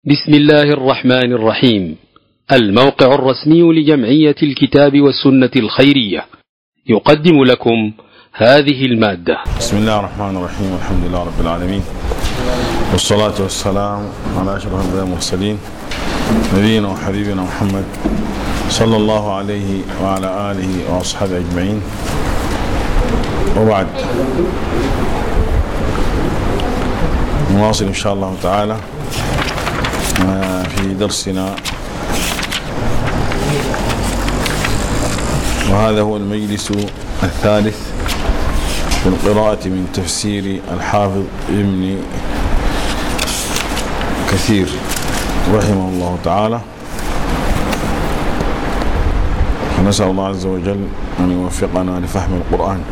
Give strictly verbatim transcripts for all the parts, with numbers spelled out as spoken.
بسم الله الرحمن الرحيم. الموقع الرسمي لجمعية الكتاب والسنة الخيرية يقدم لكم هذه المادة. بسم الله الرحمن الرحيم. الحمد لله رب العالمين، والصلاة والسلام على أشرف الأنبياء والمرسلين نبينا وحبيبنا محمد صلى الله عليه وعلى آله وأصحابه أجمعين، وبعد. نواصل إن شاء الله تعالى في درسنا، وهذا هو المجلس الثالث في القراءة من تفسير الحافظ ابن كثير رحمه الله تعالى. فنسأل الله عز وجل أن يوفقنا لفهم القرآن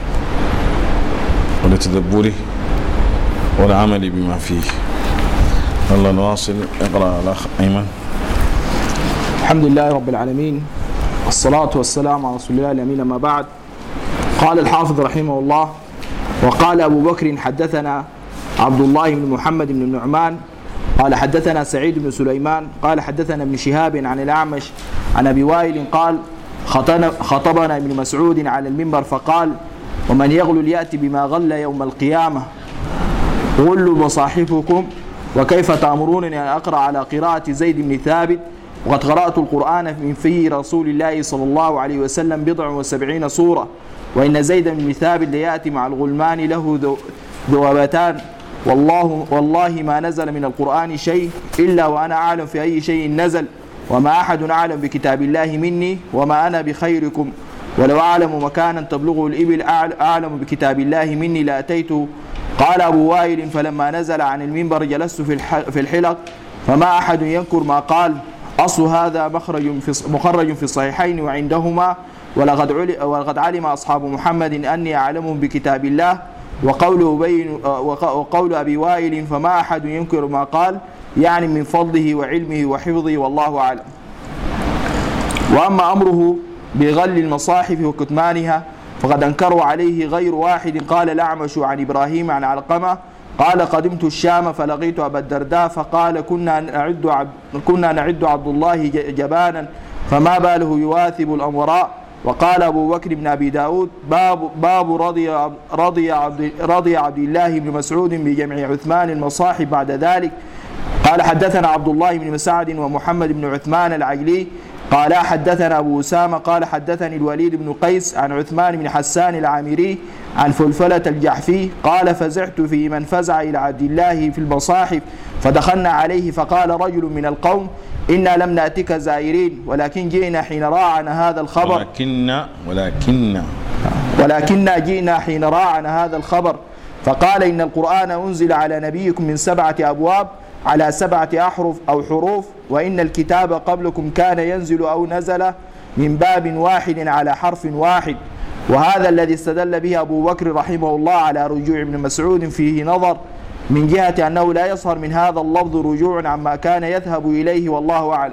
ولتدبره والعمل بما فيه. الله نواصل. اقرأ الأخ أيمن. الحمد لله رب العالمين، الصلاة والسلام على رسول الله الأمين. ما بعد، قال الحافظ رحمه الله: وقال أبو بكر حدثنا عبد الله بن محمد بن النعمان قال حدثنا سعيد بن سليمان قال حدثنا ابن شهاب عن الأعمش عن أبي وائل قال: خطبنا ابن مسعود على المنبر فقال: ومن يغلل يأتي بما غل يوم القيامة، غلوا مصاحفكم، وكيف تأمرونني أن أقرأ على قراءة زيد بن ثابت، وقد قرأت القرآن من في رسول الله صلى الله عليه وسلم بضع وسبعين سورة، وإن زيد بن ثابت ليأتي مع الغلمان له ذوبتان، والله, والله ما نزل من القرآن شيء إلا وأنا أعلم في أي شيء نزل، وما أحد أعلم بكتاب الله مني، وما أنا بخيركم، ولو أعلم مكانا تبلغه الإبل أعلم بكتاب الله مني لأتيته. قال أبو وائل: فلما نزل عن المنبر جلست في الحلق، فما أحد ينكر ما قال. أصل هذا مخرج في مخرج في الصحيحين وعندهما، ولقد علم أصحاب محمد أني أعلمهم بكتاب الله. وقول, بين وقول أبي وائل: فما أحد ينكر ما قال، يعني من فضله وعلمه وحفظه، والله أعلم. وأما أمره بغل المصاحف وكتمانها فقد أنكروا عليه غير واحد. قال الأعمش عن إبراهيم عن علقمة قال: قدمت الشام فلقيت أبا الدرداء فقال: كنا نعد عبد, كنا نعد عبد الله جبانا، فما باله يواثب الأمراء. وقال أبو بكر بن أبي داود: باب, باب رضي, رضي, عبد رضي عبد الله بن مسعود بجمع عثمان المصاحف بعد ذلك. قال حدثنا عبد الله بن مسعد ومحمد بن عثمان العجلي قال حدثنا أبو أسامة قال حدثني الوليد بن قيس عن عثمان بن حسان العامري عن فلفلة الجحفي قال: فزعت في من فزع إلى عبد الله في المصاحف، فدخلنا عليه فقال رجل من القوم: إنا لم نأتك زائرين، ولكن جئنا حين راعنا هذا الخبر ولكن ولكن ولكن جئنا حين راعنا هذا الخبر، فقال: إن القرآن أنزل على نبيكم من سبعة أبواب على سبعة أحرف أو حروف، وإن الكتاب قبلكم كان ينزل أو نزل من باب واحد على حرف واحد. وهذا الذي استدل به أبو بكر رحمه الله على رجوع ابن مسعود فيه نظر، من جهة أنه لا يظهر من هذا اللفظ رجوع عما كان يذهب إليه، والله أعلم.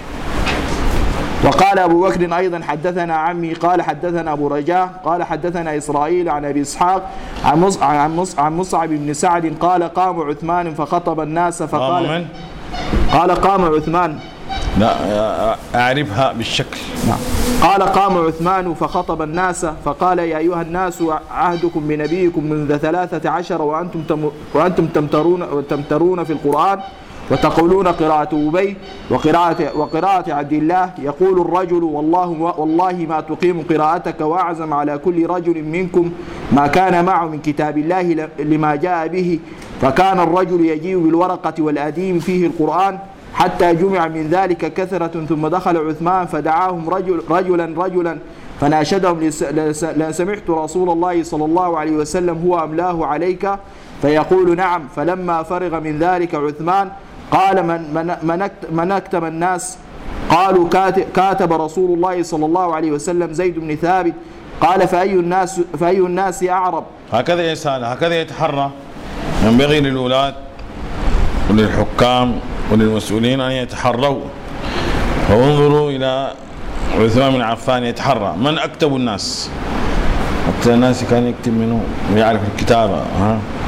وقال أبو بكر أيضا: حدثنا عمي قال حدثنا أبو رجاء قال حدثنا إسرائيل عن أبي إسحاق عن مصعب بن سعد قال: قام عثمان فخطب الناس فقال قال قام عثمان لا أعرفها بالشكل نعم. قال: قام عثمان فخطب الناس فقال: يا أيها الناس، عهدكم بنبيكم منذ ثلاثة عشر وأنتم تم وأنتم تمترون تمترون في القرآن، وتقولون قراءة أبي وقراءة وقراءة عبد الله. يقول الرجل: والله والله ما تقيم قراءتك، وأعزم على كل رجل منكم ما كان معه من كتاب الله لما جاء به. فكان الرجل يجيء بالورقة والأديم فيه القرآن حتى جمع من ذلك كثرة، ثم دخل عثمان فدعاهم رجل رجلا رجلا فناشدهم: لسمعت رسول الله صلى الله عليه وسلم هو أملاه عليك؟ فيقول: نعم. فلما فرغ من ذلك عثمان قال: من, من, من أكتم الناس؟ قالوا: كاتب رسول الله صلى الله عليه وسلم زيد بن ثابت. قال: فأي الناس, فأي الناس أعرب؟ هكذا يسأل، هكذا يتحرى. ينبغي للأولاد وللحكام وللمسؤولين أن يتحروا، وانظروا إلى عثمان بن عفان يتحرى من أكتب الناس. أكتب الناس كان يكتب منه ويعرف الكتابة. ها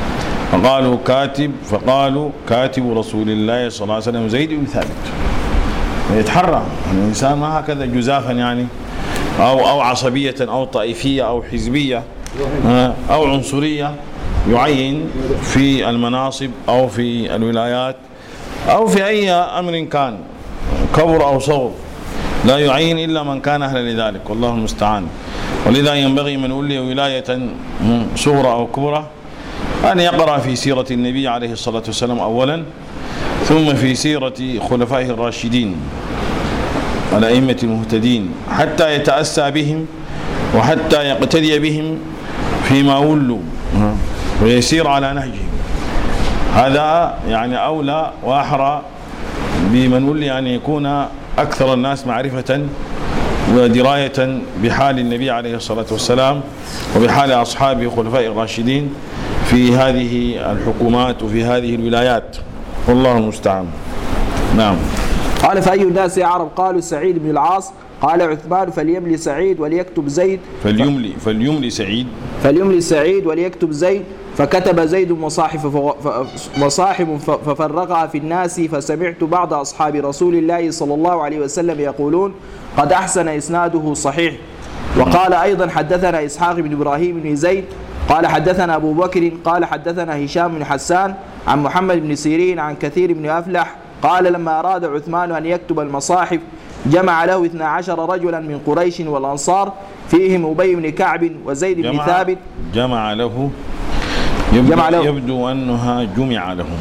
فقالوا كاتب فقالوا كاتب رسول الله صلى الله عليه وسلم زيد بن ثابت. يتحرى الإنسان ما هكذا جزافا يعني أو أو عصبية أو طائفية أو حزبية أو عنصرية يعين في المناصب أو في الولايات أو في أي أمر كان كبر أو صغر، لا يعين إلا من كان أهلا لذلك، والله المستعان. ولذا ينبغي من ولي ولاية صغرى أو كبرى أن يقرأ في سيرة النبي عليه الصلاة والسلام أولا، ثم في سيرة خلفائه الراشدين الأئمة المهتدين، حتى يتأسى بهم وحتى يقتدي بهم فيما ولوا ويسير على نهجهم. هذا يعني أولى وأحرى بمن ولي أن يكون أكثر الناس معرفة ودراية بحال النبي عليه الصلاة والسلام وبحال أصحابه خلفاء الراشدين في هذه الحكومات وفي هذه الولايات، والله المستعان. نعم. قال فأي الناس يا عرب؟ قالوا سعيد بن العاص. قال عثمان فليملي سعيد وليكتب زيد. فليملي فليملي سعيد فليملي سعيد وليكتب زيد. فكتب زيد مصاحف مصاحف ففرقها في الناس، فسمعت بعض أصحاب رسول الله صلى الله عليه وسلم يقولون قد أحسن إسناده صحيح. وقال أيضا حدثنا إسحاق بن إبراهيم بن زيد قال حدثنا أبو بكر قال حدثنا هشام بن حسان عن محمد بن سيرين عن كثير بن أفلح قال لما أراد عثمان أن يكتب المصاحف جمع له اثنا عشر رجلا من قريش والأنصار فيهم أبي بن كعب وزيد بن جمع ثابت. جمع له يبدو, جمع له يبدو أنها جمع له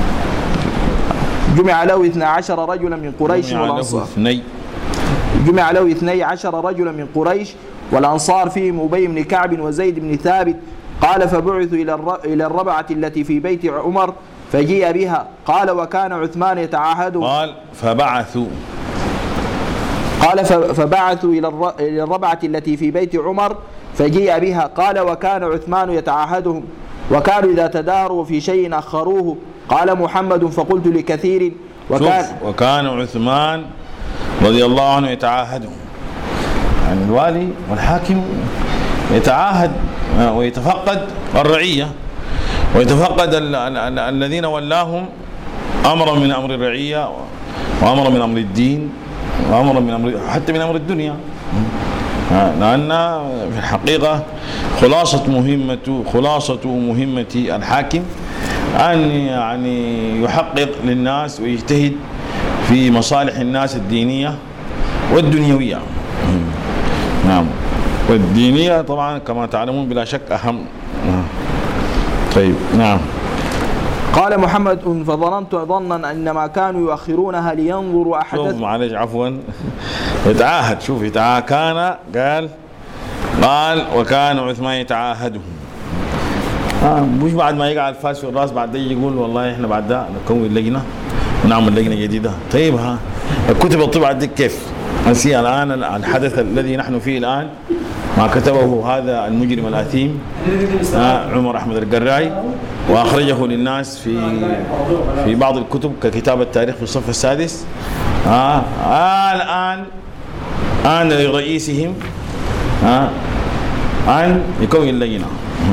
جمع له اثنا عشر رجلا من قريش جمع والأنصار له اثني جمع له اثني عشر رجلا من قريش والأنصار فيهم أبي بن كعب وزيد بن ثابت. قال فبعثوا إلى الربعة التي في بيت عمر فجيء بها. قال وكان عثمان يتعاهد. قال فبعثوا قال فبعثوا إلى الربعة التي في بيت عمر فجيء بها. قال وكان عثمان يتعاهدهم وكانوا إذا تداروا في شيء أخروه. قال محمد فقلت لكثير وكان, وكان عثمان رضي الله عنه يتعاهدهم، يعني الوالي والحاكم يتعاهد ويتفقد الرعية ويتفقد ال ال ال الذين ولاهم أمرا من أمر الرعية وأمرا من أمر الدين وأمرا من أمر حتى من أمر الدنيا، لأن في الحقيقة خلاصة مهمة خلاصة مهمة الحاكم أن يعني يحقق للناس ويجتهد في مصالح الناس الدينية والدنيوية. نعم. والدينية طبعا كما تعلمون بلا شك أهم. طيب. نعم. قال محمد فظننت ظنا انما كانوا يؤخرونها لينظروا احدث. شوف معلش عفوا يتعاهد، شوف يتعاهد كان قال قال وكان عثمان يتعاهدهم. آه مش بعد ما يقع الفاس في الراس بعد ده يقول والله احنا بعد ده نكون لجنه ونعمل لجنه جديده. طيب ها الكتب الطبعت دي كيف؟ نسي الان الحدث الذي نحن فيه الان ما كتبه هذا المجرم الأثيم آه عمر أحمد القراي وأخرجه للناس في في بعض الكتب ككتاب التاريخ في الصف السادس. آه آه الآن آن لرئيسهم آه أن يكون اللجنة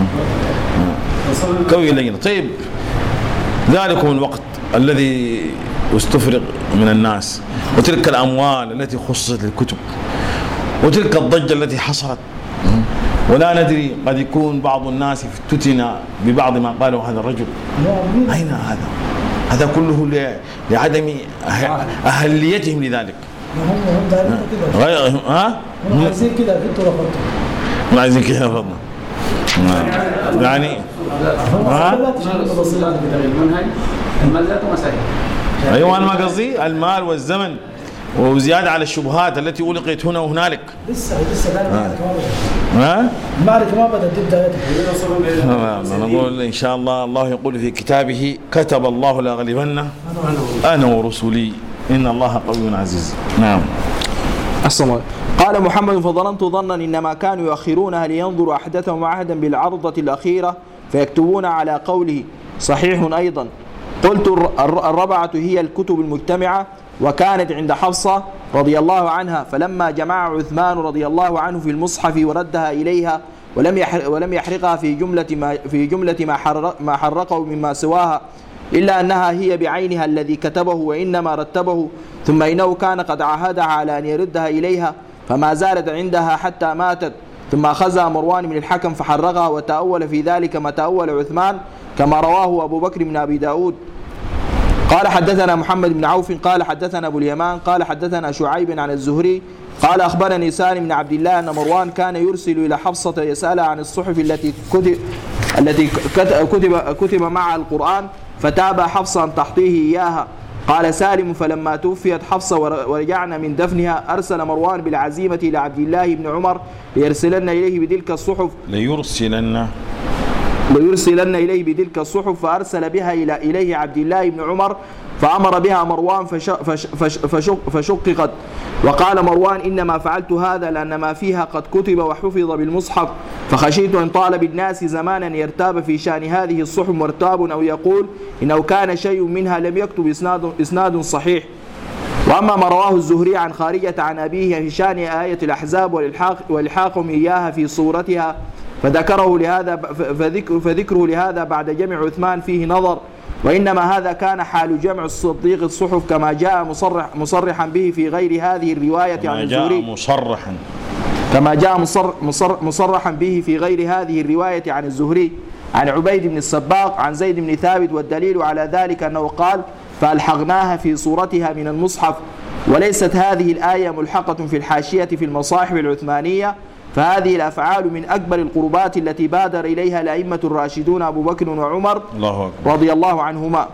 يكون اللجنة. طيب ذلكم الوقت الذي استفرغ من الناس وتلك الأموال التي خصصت للكتب وتلك الضجة التي حصلت، ولا ندري قد يكون بعض الناس افتتن ببعض ما قاله هذا الرجل. أين هذا؟ هذا كله لعدم أهليتهم لذلك. غير ها؟ هم عايزين كده انتوا رفضتوا. هم عايزين كده رفضنا. يعني ها؟ المنهج المال ذاته مسائل. أيوة أنا ما قصدي المال والزمن وزيادة على الشبهات التي ألقيت هنا وهنالك. لسه لسه ده ها؟ المعركة ما بدأت تبدأ. أنا نقول إن شاء الله الله يقول في كتابه كتب الله لأغلبن أنا ورسلي إن الله قوي عزيز. نعم. أحسن. قال محمد فظننت ظنا إنما كانوا يؤخرونها لينظروا أحدثهم عهدا بالعرضة الأخيرة فيكتبون على قوله. صحيح أيضا. قلت الربعة هي الكتب المجتمعة وكانت عند حفصة رضي الله عنها، فلما جمع عثمان رضي الله عنه في المصحف وردها إليها ولم يحرق ولم يحرقها في جملة ما في جملة ما حرق ما حرقه مما سواها، إلا أنها هي بعينها الذي كتبه وإنما رتبه، ثم إنه كان قد عاهدها على أن يردها إليها فما زالت عندها حتى ماتت، ثم أخذها مروان بن الحكم فحرقها، وتأول في ذلك ما تأول عثمان كما رواه أبو بكر بن أبي داود. قال حدثنا محمد بن عوف قال حدثنا أبو اليمان قال حدثنا شعيب عن الزهري قال أخبرني سالم بن عبد الله أن مروان كان يرسل إلى حفصة يسألها عن الصحف التي كتب التي كتب كتب معها القرآن، فتابع حفصة أن تحطيه إياها. قال سالم فلما توفيت حفصة ورجعنا من دفنها أرسل مروان بالعزيمة إلى عبد الله بن عمر ليرسلن إليه بتلك الصحف ليرسلن ليرسلن إليه بتلك الصحف، فأرسل بها إلى إليه عبد الله بن عمر فأمر بها مروان فش فش فش فشققت. وقال مروان إنما فعلت هذا لأن ما فيها قد كتب وحفظ بالمصحف، فخشيت أن طال بالناس زمانا يرتاب في شأن هذه الصحف مرتاب أو يقول إنه كان شيء منها لم يكتب إسناد, إسناد صحيح. وأما ما رواه الزهري عن خارجة عن أبيه في شأن آية الأحزاب والحاقهم إياها في صورتها فذكره لهذا فذكر فذكره لهذا بعد جمع عثمان فيه نظر، وإنما هذا كان حال جمع الصديق الصحف كما جاء مصرح مصرحا به في غير هذه الرواية عن الزهري مصرحا كما جاء مصر مصر مصرحا به في غير هذه الرواية عن الزهري عن عبيد بن السباق عن زيد بن ثابت، والدليل على ذلك أنه قال فألحقناها في صورتها من المصحف. وليست هذه الآية ملحقة في الحاشية في المصاحف العثمانية، فهذه الأفعال من أكبر القربات التي بادر إليها الأئمة الراشدون أبو بكر وعمر الله أكبر رضي الله عنهما.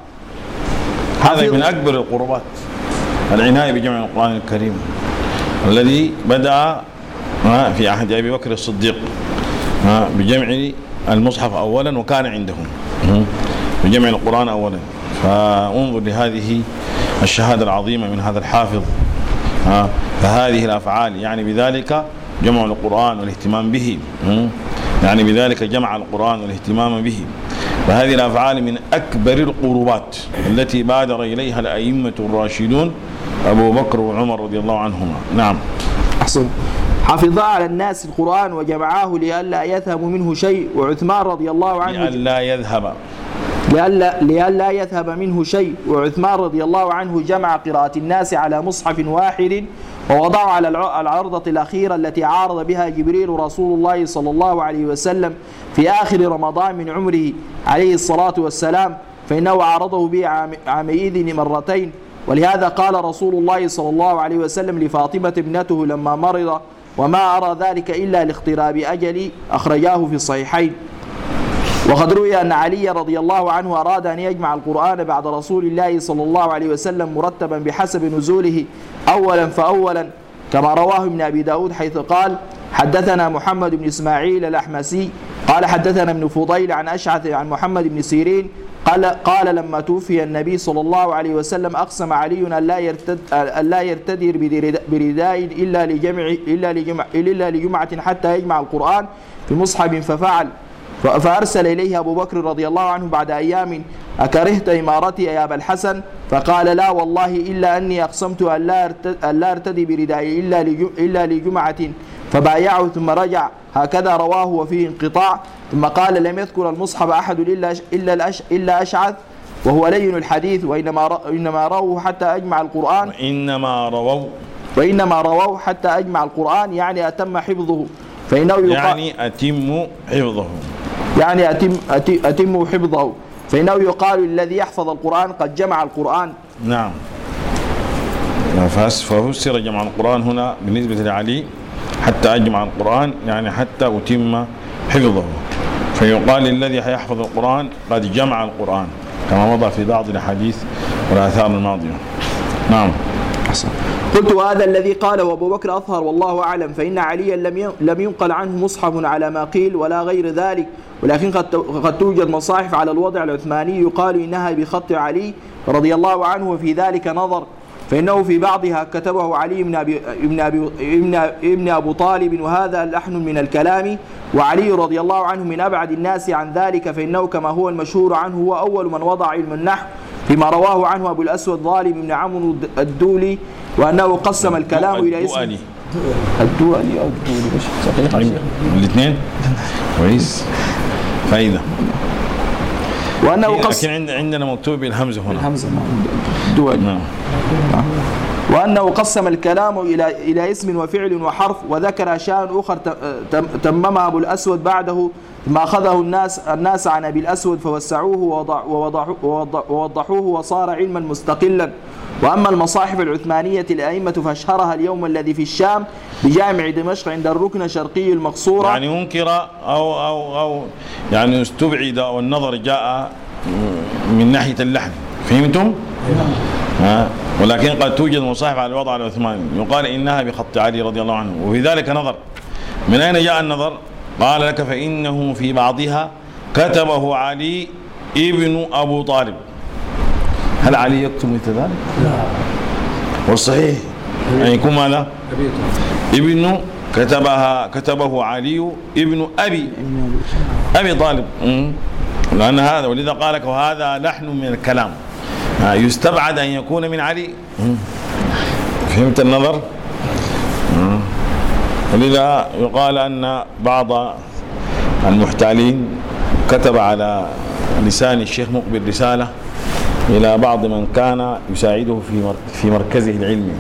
هذا من أكبر القربات العناية بجمع القرآن الكريم الذي بدأ في عهد أبي بكر الصديق بجمع المصحف أولا، وكان عندهم بجمع القرآن أولا. فانظر لهذه الشهادة العظيمة من هذا الحافظ. فهذه الأفعال يعني بذلك جمع القرآن والاهتمام به، يعني بذلك جمع القرآن والاهتمام به. فهذه الأفعال من أكبر القربات التي بادر إليها الأئمة الراشدون أبو بكر وعمر رضي الله عنهما. نعم. أحسن. حفظا على الناس القرآن وجمعاه لئلا يذهب منه شيء، وعثمان رضي الله عنه لئلا يذهب لئلا لئلا يذهب منه شيء، وعثمان رضي الله عنه جمع قراءة الناس على مصحف واحد ووضعه على العرضة الأخيرة التي عارض بها جبريل رسول الله صلى الله عليه وسلم في آخر رمضان من عمره عليه الصلاة والسلام، فإنه عارضه به عامئذ مرتين. ولهذا قال رسول الله صلى الله عليه وسلم لفاطمة ابنته لما مرض وما أرى ذلك إلا لاقتراب أجلي، أخرجاه في الصحيحين. وقد روي أن علي رضي الله عنه أراد أن يجمع القرآن بعد رسول الله صلى الله عليه وسلم مرتبا بحسب نزوله أولا فأولا، كما رواه ابن أبي داود حيث قال حدثنا محمد بن إسماعيل الأحمسي قال حدثنا ابن فضيل عن أشعث عن محمد بن سيرين قال قال لما توفي النبي صلى الله عليه وسلم أقسم علي أن لا يرتد أن لا يرتدر برداء إلا لجمع إلا لجمع إلا لجمعة حتى يجمع القرآن في مصحف، ففعل. فأرسل إليه أبو بكر رضي الله عنه بعد أيام أكرهت إمارتي يا أبا الحسن؟ فقال لا والله إلا أني أقسمت أن لا أرتدي بردائي إلا لجمعة، فبايعه ثم رجع. هكذا رواه وفيه انقطاع. ثم قال لم يذكر المصحف أحد إلا إلا إلا أشعث وهو لين الحديث، وإنما إنما رووا حتى أجمع القرآن وإنما رووا وإنما رووا حتى أجمع القرآن يعني أتم حفظه، فإنه يعني أتم حفظه يعني أتم أتم حفظه فإنه يقال الذي يحفظ القرآن قد جمع القرآن. نعم. ففسر جمع القرآن هنا بالنسبة لعلي حتى أجمع القرآن يعني حتى أتم حفظه، فيقال الذي يحفظ القرآن قد جمع القرآن كما مضى في بعض الحديث والآثار الماضية. نعم. قلت وهذا الذي قاله أبو بكر أظهر والله أعلم، فإن عليا لم ينقل عنه مصحف على ما قيل ولا غير ذلك، ولكن قد توجد مصاحف على الوضع العثماني يقال إنها بخط علي رضي الله عنه، وفي ذلك نظر، فإنه في بعضها كتبه علي بن أبي, ابن أبي, ابن ابن أبو طالب، وهذا لحن من الكلام، وعلي رضي الله عنه من أبعد الناس عن ذلك، فإنه كما هو المشهور عنه هو أول من وضع علم النحو فيما رواه عنه أبو الأسود ظالم بن عمرو الدولي، وأنه قسم الكلام إلى اسم الدولي أو الدولي مش صحيح يا شيخ؟ الاثنين كويس فايدة. وأنه قص لكن عندنا مكتوب بالهمزة هنا الهمزة الدولي. نعم. وأنه قسم الكلام إلى إلى اسم وفعل وحرف، وذكر أشياء أخرى تممها أبو الأسود بعده، ما أخذه الناس الناس عن أبي الأسود فوسعوه ووضحوه وصار علما مستقلا. وأما المصاحف العثمانية الأئمة فاشهرها اليوم الذي في الشام بجامع دمشق عند الركن الشرقي المقصورة. يعني منكر أو أو أو يعني استبعد والنظر جاء من ناحية اللحن، فهمتم؟ ها. ولكن قد توجد مصاحف على الوضع العثماني يقال إنها بخط علي رضي الله عنه، وفي ذلك نظر. من أين جاء النظر؟ قال لك فإنه في بعضها كتبه علي ابن أبو طالب. هل علي يكتب مثل ذلك؟ لا. والصحيح أن يعني يكون ماذا؟ ابن كتبها كتبه علي ابن أبي أبي طالب، لأن هذا ولذا قال لك وهذا لحن من الكلام يستبعد أن يكون من علي. فهمت النظر؟ ولذا يقال أن بعض المحتالين كتب على لسان الشيخ مقبل رسالة إلى بعض من كان يساعده في في مركزه العلمي،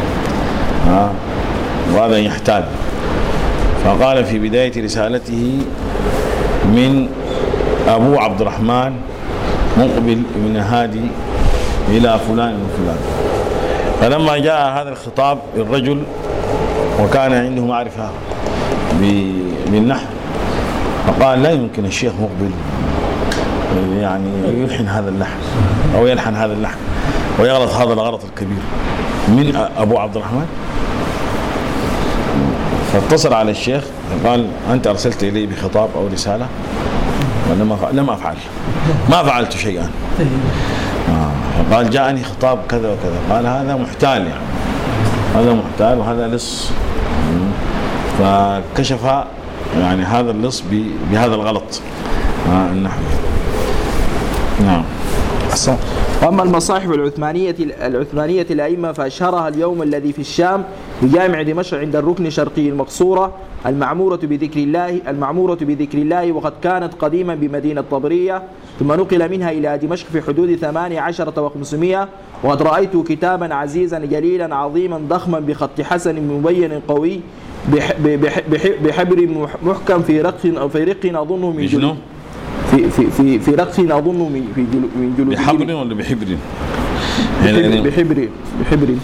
وهذا يحتاج، فقال في بداية رسالته من أبو عبد الرحمن مقبل بن هادي إلى فلان وفلان. فلما جاء هذا الخطاب للرجل وكان عنده معرفة بالنحو فقال لا يمكن الشيخ مقبل يعني يلحن هذا اللحن أو يلحن هذا اللحن ويغلط هذا الغلط الكبير من أبو عبد الرحمن. فاتصل على الشيخ قال أنت أرسلت إلي بخطاب أو رسالة؟ لم أفعل، ما فعلت شيئا. قال جاءني خطاب كذا وكذا. قال هذا محتال، يعني هذا محتال وهذا لص. فكشف يعني هذا اللص بهذا الغلط النحوي. نعم. وأما المصاحف العثمانية العثمانية الأئمة فأشهرها اليوم الذي في الشام بجامع دمشق عند الركن الشرقي المقصورة المعمورة بذكر الله المعمورة بذكر الله وقد كانت قديما بمدينة طبرية، ثم نقل منها إلى دمشق في حدود ثمانية عشر وخمسمائة. وقد رأيت كتابا عزيزا جليلا عظيما ضخما بخط حسن مبين قوي بحبر محكم في رق في رق أظنه من جلود في في في في رق أظنه من في من جلود بحبر ولا بحبر؟ بحبر بحبر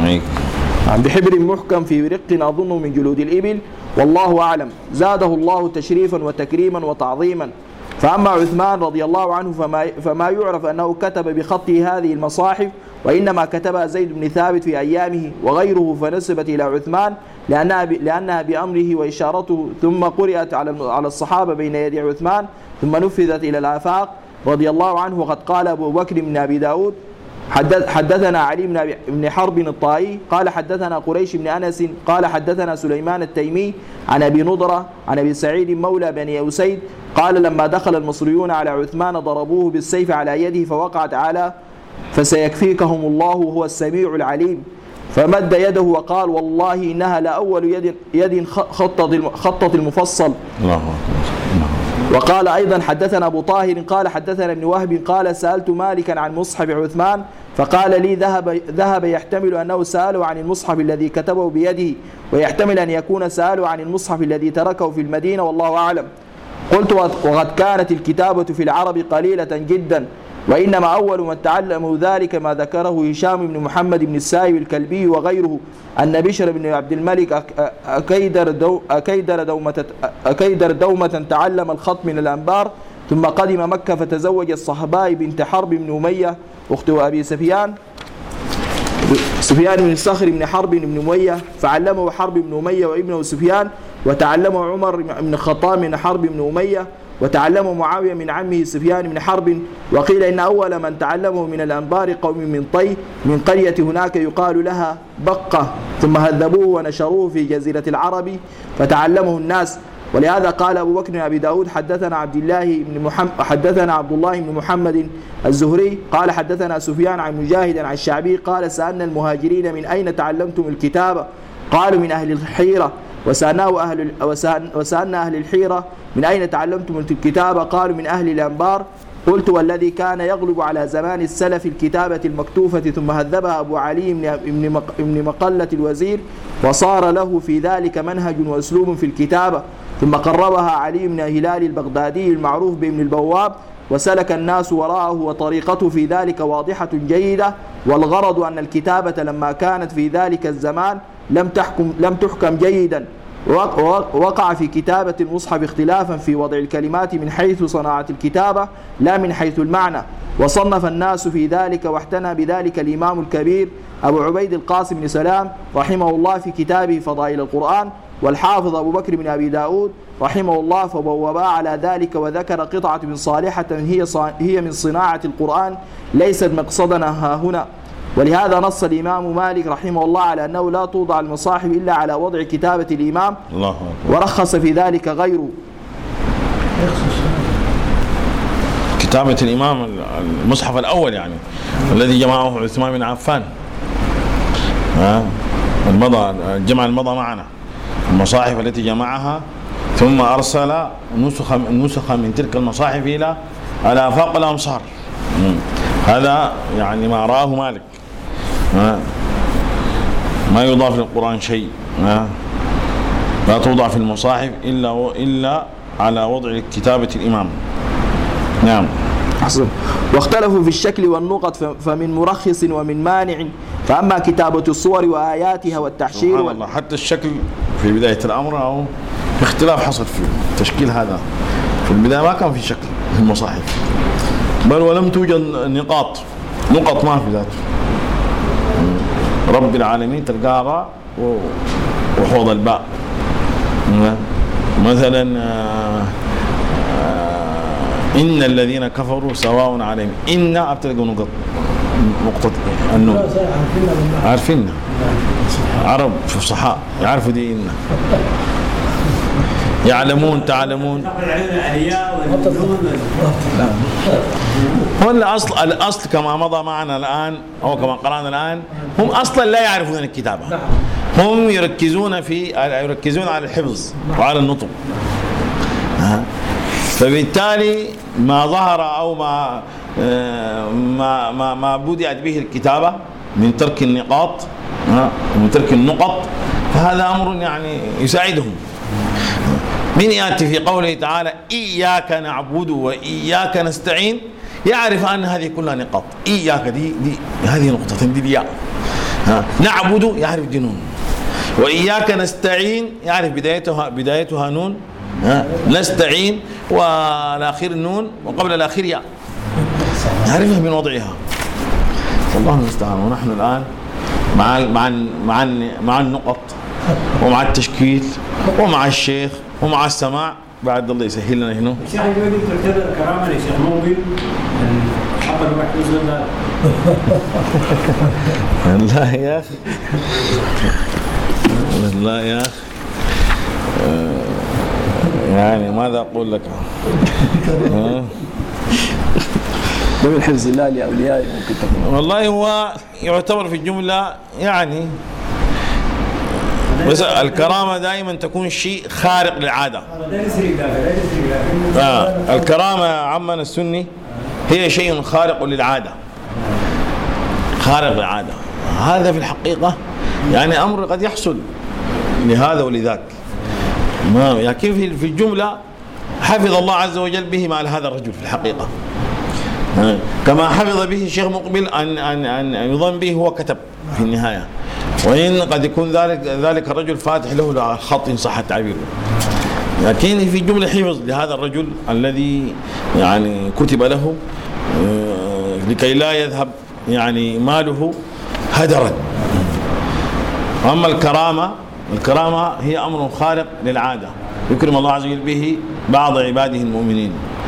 بحبر محكم في رق أظنه من جلود الإبل، والله أعلم. زاده الله تشريفا وتكريما وتعظيما. فأما عثمان رضي الله عنه فما, فما يعرف أنه كتب بخطه هذه المصاحف، وإنما كتبها زيد بن ثابت في أيامه وغيره فنسبت إلى عثمان لأنها, لأنها بأمره وإشارته، ثم قرأت على الصحابة بين يدي عثمان ثم نفذت إلى الآفاق رضي الله عنه. وقد قال أبو بكر بن أبي داود حدثنا علي بن حرب الطائي قال حدثنا قريش بن أنس قال حدثنا سليمان التيمي عن أبي نضرة عن أبي سعيد مولى بني أسيد قال لما دخل المصريون على عثمان ضربوه بالسيف على يده فوقع تعالى فسيكفيكهم الله وهو السميع العليم، فمد يده وقال والله إنها لأول يد, يد خطت المفصل. الله أكبر. وقال أيضا حدثنا أبو طاهر قال حدثنا ابن وهب قال سألت مالكا عن مصحف عثمان فقال لي ذهب, ذهب يحتمل أنه سأله عن المصحف الذي كتبه بيده، ويحتمل أن يكون سأله عن المصحف الذي تركه في المدينة، والله أعلم. قلت وقد كانت الكتابة في العرب قليلة جدا، وإنما أول من تعلموا ذلك ما ذكره هشام بن محمد بن السائب الكلبي وغيره أن بشر بن عبد الملك أكيدر, دو أكيدر, دومة أكيدر دومة تعلم الخط من الأنبار، ثم قدم مكة فتزوج الصحباء بنت حرب بن أمية أخت أبي سفيان سفيان بن الصخر بن حرب بن أمية، فعلمه حرب بن أمية وابنه سفيان، وتعلمه عمر بن الخطاب من حرب بن أمية، وتعلمه معاوية من عمه سفيان بن حرب. وقيل إن أول من تعلمه من الأنبار قوم من طي من قرية هناك يقال لها بقة، ثم هذبوه ونشروه في جزيرة العرب فتعلمه الناس. ولهذا قال أبو بكر بن أبي داود حدثنا عبد الله بن محمد حدثنا عبد الله بن محمد الزهري قال حدثنا سفيان عن مجاهد عن الشعبي قال سألنا المهاجرين من أين تعلمتم الكتابة؟ قالوا من أهل الحيرة. وسألناه أهل وسألنا أهل الحيرة من أين تعلمتم الكتابة؟ قالوا من أهل الأنبار. قلت والذي كان يغلب على زمان السلف الكتابة المكتوفة ثم هذبها أبو علي من مقلة الوزير وصار له في ذلك منهج وأسلوب في الكتابة، ثم قربها علي بن هلال البغدادي المعروف بابن البواب وسلك الناس وراءه، وطريقته في ذلك واضحة جيدة. والغرض أن الكتابة لما كانت في ذلك الزمان لم تحكم لم تحكم جيدا، وقع في كتابة المصحف اختلافا في وضع الكلمات من حيث صناعة الكتابة لا من حيث المعنى، وصنف الناس في ذلك واحتنى بذلك الإمام الكبير أبو عبيد القاسم بن سلام رحمه الله في كتابه فضائل القرآن، والحافظ أبو بكر بن أبي داود رحمه الله فبوبا على ذلك، وذكر قطعة من صالحة هي هي من صناعة القرآن ليست مقصدنا ها هنا. ولهذا نص الإمام مالك رحمه الله على أنه لا توضع المصاحف إلا على وضع كتابة الإمام، الله ورخص في ذلك غيره. كتابة الإمام المصحف الأول يعني الذي جمعه عثمان بن عفان، ها المضى الجمع المضى معنا المصاحف التي جمعها، ثم أرسل نسخ نسخ من تلك المصاحف إلى على آفاق الأمصار. هذا يعني ما رآه مالك، ما يضاف للقرآن شيء، لا توضع في المصاحف إلا إلا على وضع كتابة الإمام. نعم. حسن. واختلفوا في الشكل والنقط فمن مرخص ومن مانع، فأما كتابة الصور وآياتها والتحشير سبحان الله، حتى الشكل في بداية الأمر أو في اختلاف حصل في التشكيل هذا. في البداية ما كان في شكل في المصاحف، بل ولم توجد نقاط نقط ما في ذاته. رب العالمين تلقاها راء وحوض الباء مثلا. إن الذين كفروا سواء عليهم، إن أبتلقوا نقط نقطة النون، عارفين عرب فصحاء يعرفوا دي. إن يعلمون تعلمون هو الأصل. الأصل كما مضى معنا الآن أو كما قرأنا الآن، هم أصلا لا يعرفون الكتابة، هم يركزون في يركزون على الحفظ وعلى النطق. فبالتالي ما ظهر أو ما ما ما, ما بدأت به الكتابة من ترك النقاط ومن ترك النقط، فهذا أمر يعني يساعدهم. من يأتي في قوله تعالى إياك نعبد وإياك نستعين، يعرف أن هذه كلها نقاط. إياك دي, دي هذه نقطة دي الياء، نعبد يعرف دي نون، وإياك نستعين يعرف بدايتها بدايتها نون، نستعين والآخر النون وقبل الآخر ياء، يعرفها من وضعها. والله المستعان. ونحن الآن مع مع مع مع النقط ومع التشكيل ومع الشيخ ومع السماع، بعد الله يسهل لنا هنا. الشيخ يقول لي تعتبر كرامه يا شيخ ممكن الحق المحفوظ لنا. والله يا اخي، والله يا اخي يعني ماذا اقول لك؟ من حفظ الله لاوليائه ممكن تكون. والله هو يعتبر في الجمله يعني، بس الكرامة دائما تكون شيء خارق للعادة. آه. الكرامة عمنا السني هي شيء خارق للعادة، خارق للعادة. هذا في الحقيقة يعني أمر قد يحصل لهذا ولذاك، ما لكن في في الجملة حفظ الله عز وجل به مع هذا الرجل في الحقيقة، آه. كما حفظ به الشيخ مقبل أن أن أن يظن به هو كتب في النهاية، وإن قد يكون ذلك ذلك الرجل فاتح له خط إن صح التعبير، لكن في جملة حفظ لهذا الرجل الذي يعني كتب له لكي لا يذهب يعني ماله هدرا. أما الكرامة، الكرامة هي أمر خارق للعادة يكرم الله عز وجل به بعض عباده المؤمنين،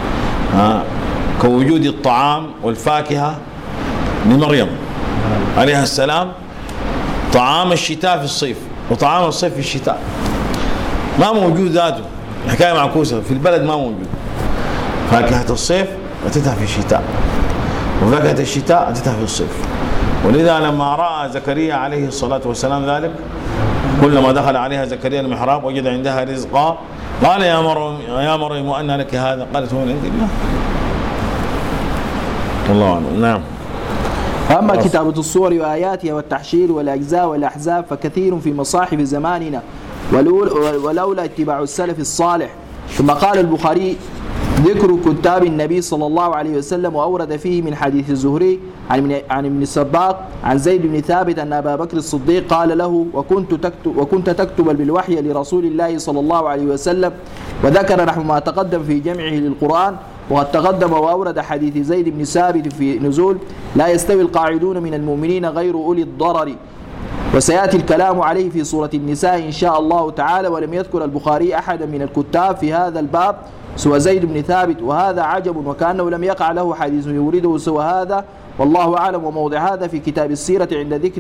كوجود الطعام والفاكهة لمريم عليها السلام، طعام الشتاء في الصيف وطعام الصيف في الشتاء، ما موجود ذاته، حكاية معكوسة في البلد ما موجود. فاكهة الصيف أتتها في الشتاء وفاكهة الشتاء أتتها في الصيف. ولذا لما رأى زكريا عليه الصلاة والسلام ذلك كلما دخل عليها زكريا المحراب وجد عندها رزقا قال يا مريم يا مريم أنى لك هذا؟ قالت هو من عند الله. الله أعلم. نعم. أما كتابة الصور وآياتها والتحشير والأجزاء والأحزاب فكثير في مصاحف زماننا ولولا اتباع السلف الصالح. ثم قال البخاري ذكر كتاب النبي صلى الله عليه وسلم، وأورد فيه من حديث الزهري عن عن ابن السباق عن زيد بن ثابت أن أبا بكر الصديق قال له وكنت تكتب, وكنت تكتب بالوحي لرسول الله صلى الله عليه وسلم، وذكر نحو ما تقدم في جمعه للقرآن. وقد تقدم وأورد حديث زيد بن ثابت في نزول لا يستوي القاعدون من المؤمنين غير أولي الضرر، وسيأتي الكلام عليه في سورة النساء إن شاء الله تعالى. ولم يذكر البخاري أحدا من الكتاب في هذا الباب سوى زيد بن ثابت، وهذا عجب وكأنه لم يقع له حديث يورده سوى هذا، والله أعلم. وموضع هذا في كتاب السيرة عند ذكر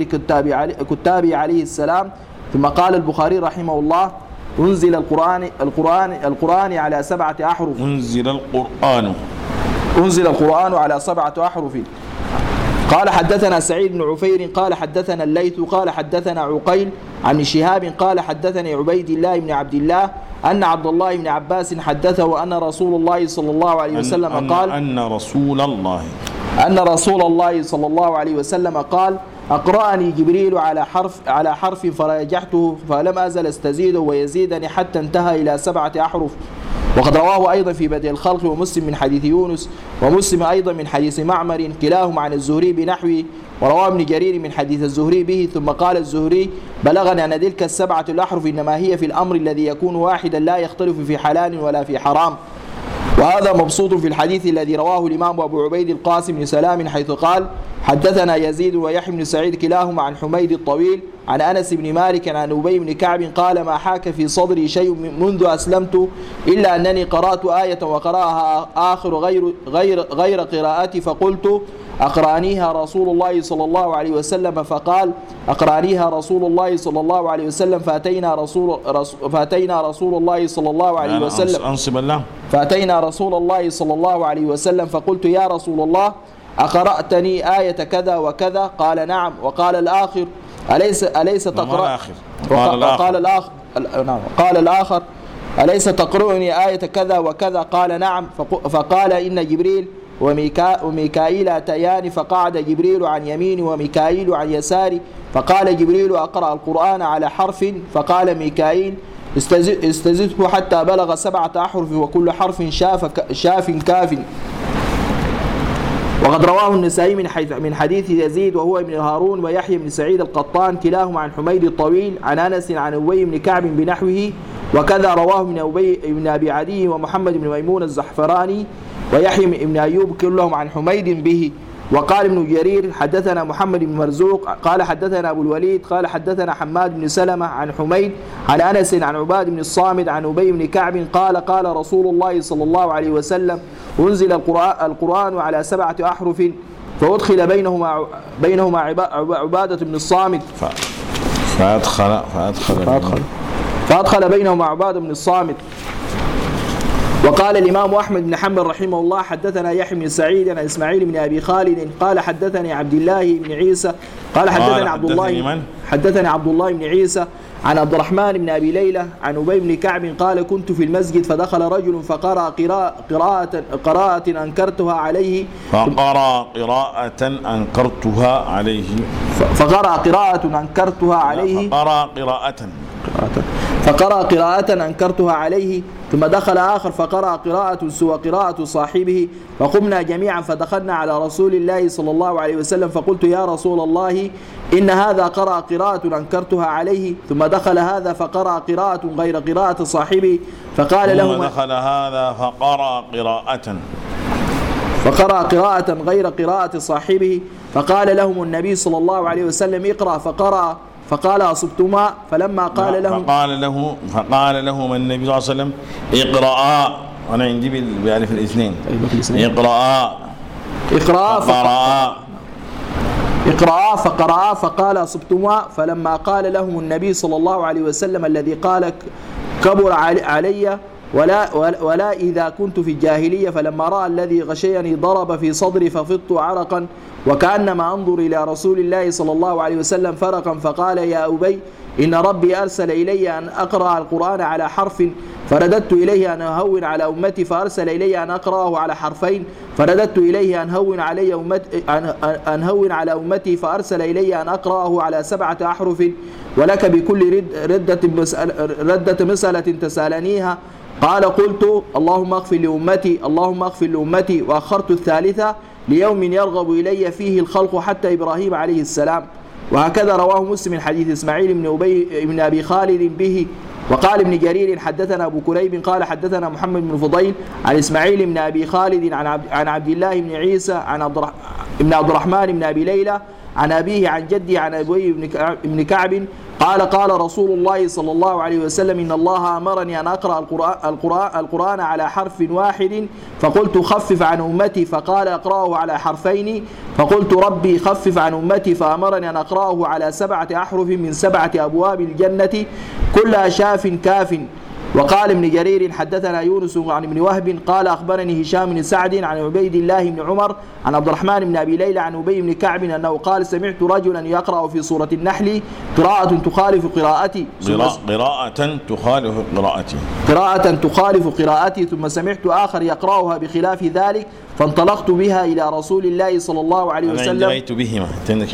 كتابه عليه السلام. ثم قال البخاري رحمه الله أنزل القرآن القرآن القرآن على سبعة أحرف. أنزل القرآن أنزل القرآن على سبعة أحرف. قال حدثنا سعيد بن عفير قال حدثنا الليث قال حدثنا عقيل عن شهاب قال حدثني عبيد الله بن عبد الله أن عبد الله بن عباس حدثه أن رسول الله صلى الله عليه وسلم أن قال أن رسول الله أن رسول الله صلى الله عليه وسلم قال أقرأني جبريل على حرف على حرف فرجحته فلم أزل استزيده ويزيدني حتى انتهى إلى سبعة أحرف. وقد رواه أيضا في بدء الخلق ومسلم من حديث يونس، ومسلم أيضا من حديث معمر كلاهما عن الزهري بنحوه، ورواه ابن جرير من حديث الزهري به. ثم قال الزهري بلغني أن تلك السبعة الأحرف إنما هي في الأمر الذي يكون واحدا لا يختلف في حلال ولا في حرام. وهذا مبسوط في الحديث الذي رواه الإمام أبو عبيد القاسم بن سلام حيث قال حدثنا يزيد ويحيى بن سعيد كلاهما عن حميد الطويل عن أنس بن مالك عن أبي بن كعب قال ما حاك في صدري شيء منذ أسلمت إلا أنني قرأت آية وقرأها آخر غير, غير, غير قراءتي فقلت أقرأنيها رسول الله صلى الله عليه وسلم فقال أقرأنيها رسول الله صلى الله عليه وسلم فأتينا رسول, رسول, فأتينا رسول الله صلى الله عليه وسلم أنصب الله فأتينا رسول الله صلى الله عليه وسلم فقلت يا رسول الله أقرأتني آية كذا وكذا؟ قال نعم. وقال الآخر أليس أليس تقرأ قال قال الآخر نعم قال الآخر أليس تقرأني آية كذا وكذا؟ قال نعم. فقال إن جبريل وميكا وميكائيل أتيان فقعد جبريل عن يميني وميكائيل عن يساري فقال جبريل أقرأ القرآن على حرف فقال ميكائيل استزده حتى بلغ سبعة أحرف وكل حرف شاف شاف كاف. وقد رواه النسائي من حيث من حديث يزيد وهو ابن هارون ويحيى بن سعيد القطان كلاهما عن حميد الطويل عن أنس عن أبي بن كعب بنحوه، وكذا رواه من أبي بن أبي عدي ومحمد بن ميمون الزعفراني ويحيى بن أيوب كلهم عن حميد به. وقال ابن جرير حدثنا محمد بن مرزوق قال حدثنا أبو الوليد قال حدثنا حماد بن سلمة عن حميد عن أنس عن عباد بن الصامد عن أبي بن كعب قال قال رسول الله صلى الله عليه وسلم أنزل القرآن, القرآن على سبعة أحرف فأدخل بينهما بينهما عبادة بن الصامت فأدخل فأدخل فأدخل, فأدخل بينهما عبادة بن الصامت. وقال الإمام أحمد بن حنبل رحمه الله حدثنا يحيى بن سعيد عن إسماعيل بن أبي خالد قال حدثني عبد الله بن عيسى قال حدثني عبد الله حدثني عبد الله بن عيسى عن عبد الرحمن بن أبي ليلى عن أبي بن كعب قال كنت في المسجد فدخل رجل فقرأ قراءة قراءة, قراءة أنكرتها عليه فقرأ قراءة أنكرتها عليه فقرأ قراءة أنكرتها عليه فقرأ قراءة فقرأ قراءة أنكرتها عليه ثم دخل آخر فقرأ قراءة سوى قراءة صاحبه فقمنا جميعا فدخلنا على رسول الله صلى الله عليه وسلم فقلت يا رسول الله إن هذا قرأ قراءة أنكرتها عليه ثم دخل هذا فقرأ قراءة غير قراءة صاحبه فقال له ثم دخل هذا فقرأ قراءة فقرأ قراءة غير قراءة صاحبه فقال لهم النبي صلى الله عليه وسلم اقرأ فقرأ فقال أصبتما فلما قال لهم فقال له فقال لهم النبي صلى الله عليه وسلم اقرأ أنا عندي بألف الاثنين اقرأ اقرأ فقرأ اقرأ فقرأ فقال أصبتما فلما قال لهم النبي صلى الله عليه وسلم الذي قال كبر علي ولا, ولا إذا كنت في الجاهلية فلما رأى الذي غشيني ضرب في صدري ففضت عرقا وكأنما أنظر إلى رسول الله صلى الله عليه وسلم فرقا فقال يا أبي إن ربي أرسل إلي أن أقرأ القرآن على حرف فرددت إليه أن أهون على أمتي فأرسل إلي أن أقرأه على حرفين فرددت إليه أن هون علي أمتي أن هون على أمتي فأرسل إلي أن أقرأه على سبعة أحرف ولك بكل ردة ردة مسألة تسألنيها. قال قلت اللهم اغفر لأمتي اللهم اغفر لأمتي وأخرت الثالثة ليوم يرغب إلي فيه الخلق حتى إبراهيم عليه السلام. وهكذا رواه مسلم من حديث إسماعيل بن أبي بن أبي خالد به. وقال ابن جرير حدثنا أبو كريب قال حدثنا محمد بن فضيل عن إسماعيل بن أبي خالد عن عبد, عن عبد الله بن عيسى عن عبد بن عبد الرحمن بن أبي ليلى عن أبيه عن جدي عن أبي بن كعب قال قال رسول الله صلى الله عليه وسلم إن الله أمرني أن أقرأ القرآن, القرآن, القرآن على حرف واحد فقلت خفف عن أمتي فقال أقرأه على حرفين فقلت ربي خفف عن أمتي فأمرني أن أقرأه على سبعة أحرف من سبعة أبواب الجنة كلها شاف كاف. وقال ابن جرير حدثنا يونس عن ابن وهب قال أخبرني هشام بن سعد عن عبيد الله بن عمر عن عبد الرحمن بن أبي ليلى عن أبي بن كعب أنه قال سمعت رجلا يقرأ في سورة النحل قراءة تخالف قراءتي قراءة تخالف قراءتي قراءة تخالف قراءتي ثم سمعت آخر يقرأها بخلاف ذلك فانطلقت بها إلى رسول الله صلى الله عليه وسلم أنا انتهيت بهما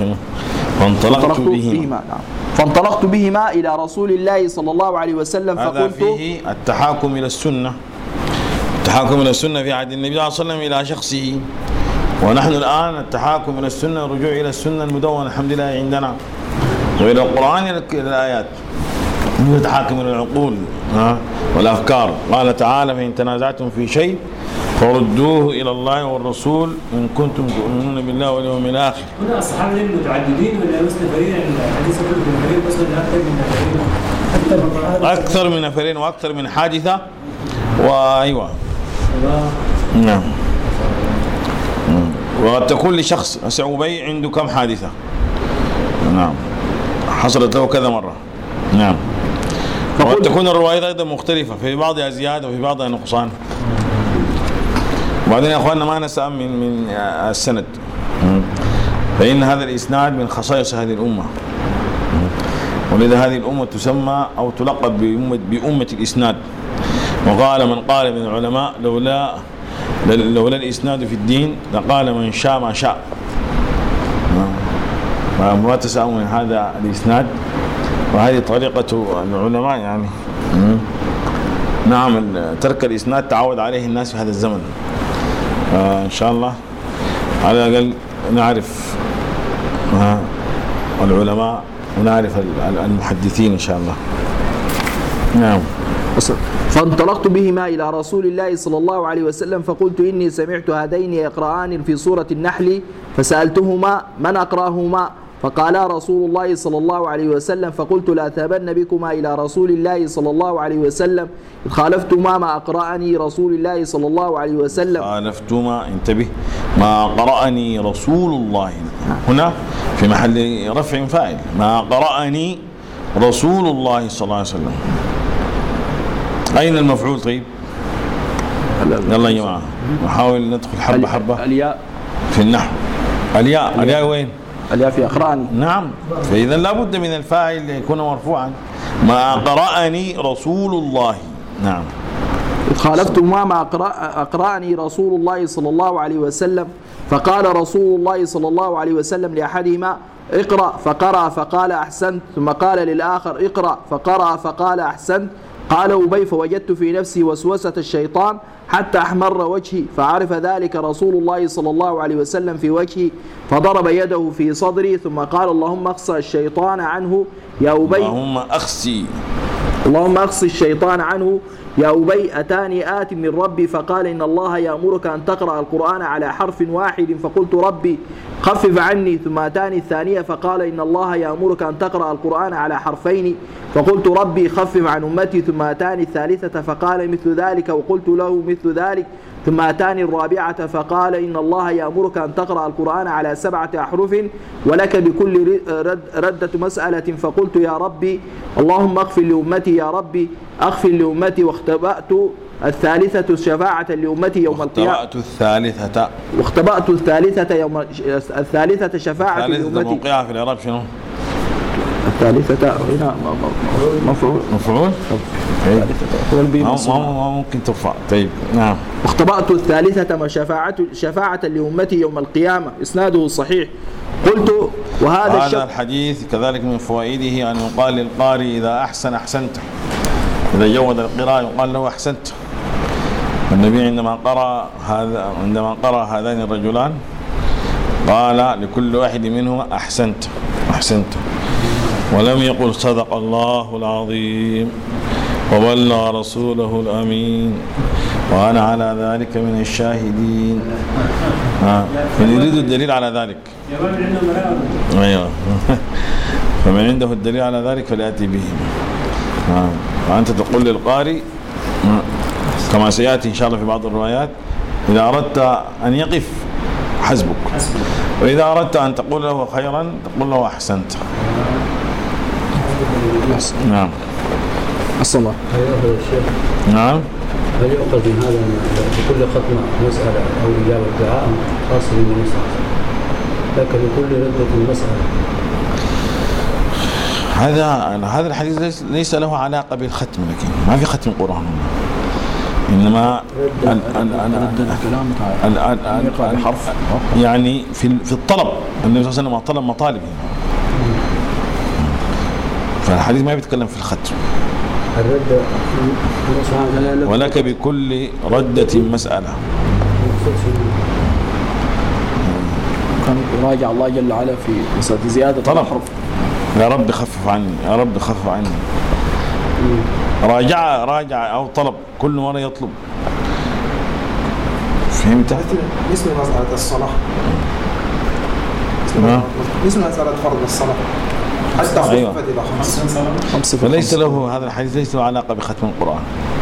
فانطلقت بهما نعم فانطلقت بهما إلى رسول الله صلى الله عليه وسلم فقلت هذا فيه التحاكم إلى السنة التحاكم إلى السنة في عهد النبي صلى الله عليه وسلم إلى شخصه ونحن الآن التحاكم إلى السنة الرجوع إلى السنة المدونة الحمد لله عندنا وإلى القرآن إلى الآيات نتحاكم إلى العقول والأفكار. قال تعالى فإن تنازعتم في شيء فردوه إلى الله والرسول إن كنتم تؤمنون بالله واليوم الآخر. هنا الصحابة متعددين ولا بس نفرين الحديث كله نفرين بس ولا أكثر من نفرين؟ أكثر من نفرين وأكثر من حادثة وأيوة نعم. وقد تكون لشخص أسعوبي عنده كم حادثة نعم حصلت له كذا مرة نعم. وقد تكون الروايات أيضا مختلفة في بعضها زيادة وفي بعضها نقصان. وبعدين يا أخواننا ما نسأم من من السند فإن هذا الإسناد من خصائص هذه الأمة ولذا هذه الأمة تسمى أو تلقب بأمة, بأمة الإسناد. وقال من قال من العلماء لولا لولا الإسناد في الدين لقال من شاء ما شاء. فما تسأم من هذا الإسناد وهذه طريقة العلماء يعني نعم. ترك الإسناد تعود عليه الناس في هذا الزمن. آه إن شاء الله على الأقل نعرف آه العلماء ونعرف المحدثين إن شاء الله نعم. فانطلقت بهما إلى رسول الله صلى الله عليه وسلم فقلت إني سمعت هذين يقرآن في سورة النحل فسألتهما من أقرأهما فقالا رسول الله صلى الله عليه وسلم فقلت لا تابن بكما إلى رسول الله صلى الله عليه وسلم خالفتما ما أقرأني رسول الله صلى الله عليه وسلم خالفتما انتبه ما قرأني رسول الله هنا في محل رفع فاعل ما قرأني رسول الله صلى الله عليه وسلم. أين المفعول طيب؟ يلا يا جماعة نحاول ندخل حبة حبة الياء في النحو. الياء الياء وين؟ الياء في أقرأني نعم. فإذا لابد من الفاعل يكون مرفوعا ما قرأني رسول الله نعم. خالفتما ما أقرأني رسول الله صلى الله عليه وسلم فقال رسول الله صلى الله عليه وسلم لأحدهما اقرأ فقرأ فقال أحسنت ثم قال للآخر اقرأ فقرأ فقال أحسنت. قال أبي فوجدت في نفسي وسوسة الشيطان حتى أحمر وجهي فعرف ذلك رسول الله صلى الله عليه وسلم في وجهي فضرب يده في صدري ثم قال اللهم اخصى الشيطان عنه يا أبي اللهم أخصي اللهم اخصي الشيطان عنه يا أبي أتاني آت من ربي فقال إن الله يأمرك أن تقرأ القرآن على حرف واحد فقلت ربي خفف عني ثم أتاني الثانية فقال إن الله يأمرك أن تقرأ القرآن على حرفين فقلت ربي خفف عن أمتي، ثم أتاني الثالثة فقال مثل ذلك، وقلت له مثل ذلك، ثم أتاني الرابعة فقال إن الله يأمرك أن تقرأ القرآن على سبعة أحرف ولك بكل رد ردة مسألة. فقلت يا ربي اللهم اغفر لأمتي، يا ربي اغفر لأمتي. واختبأت الثالثة شفاعة لأمتي يوم القيامة. واختبأت الثالثة واختبأت الثالثة يوم الثالثة شفاعة لأمتي. الثالثة موقعها في الإعراب شنو؟ الثالثة هنا مفعول مفعول؟ ما ممكن ترفع. طيب نعم. واختبأت الثالثة شفاعة شفاعة لأمتي يوم القيامة، إسناده صحيح. قلت وهذا هذا الشك الحديث كذلك من فوائده أن يقال للقارئ إذا أحسن أحسنت، إذا جود القراءة يقال له أحسنت. النبي عندما قرأ هذا عندما قرأ هذان الرجلان قال لكل واحد منهما أحسنت أحسنت، ولم يقل صدق الله العظيم وبلغ رسوله الأمين وأنا على ذلك من الشاهدين. فنريد الدليل على ذلك. أيوة. فمن عنده الدليل على ذلك فليأتي به. وأنت تقول للقارئ كما سيأتي إن شاء الله في بعض الروايات إذا أردت أن يقف حسبك، وإذا أردت أن تقول له خيرا تقول له أحسنت. نعم. الصلاة. نعم. هل يؤخذ من هذا بكل ختمة مسألة أو إجابة دعاء خاص بالنبي صلى الله عليه وسلم، لكن بكل ردة مسألة؟ هذا هذا الحديث ليس, ليس له علاقة بالختم، لكن ما في ختم قرآن، إنما الحرف يعني في في الطلب. النبي صلى الله عليه وسلم طلب مطالب، فالحديث ما بيتكلم في الختم. ولك بكل ردة مسألة. كان يراجع الله جل وعلا في مسألة زيادة طلب الحرف. يا رب خفف عني، يا رب خفف عني. راجع راجع أو طلب، كل مرة يطلب. فهمت؟ مثل مسألة الصلاة، مثل مسألة فرض الصلاة حتى خففت أيوة. إلى خمس. فليس له هذا الحديث ليس له علاقة بختم القرآن.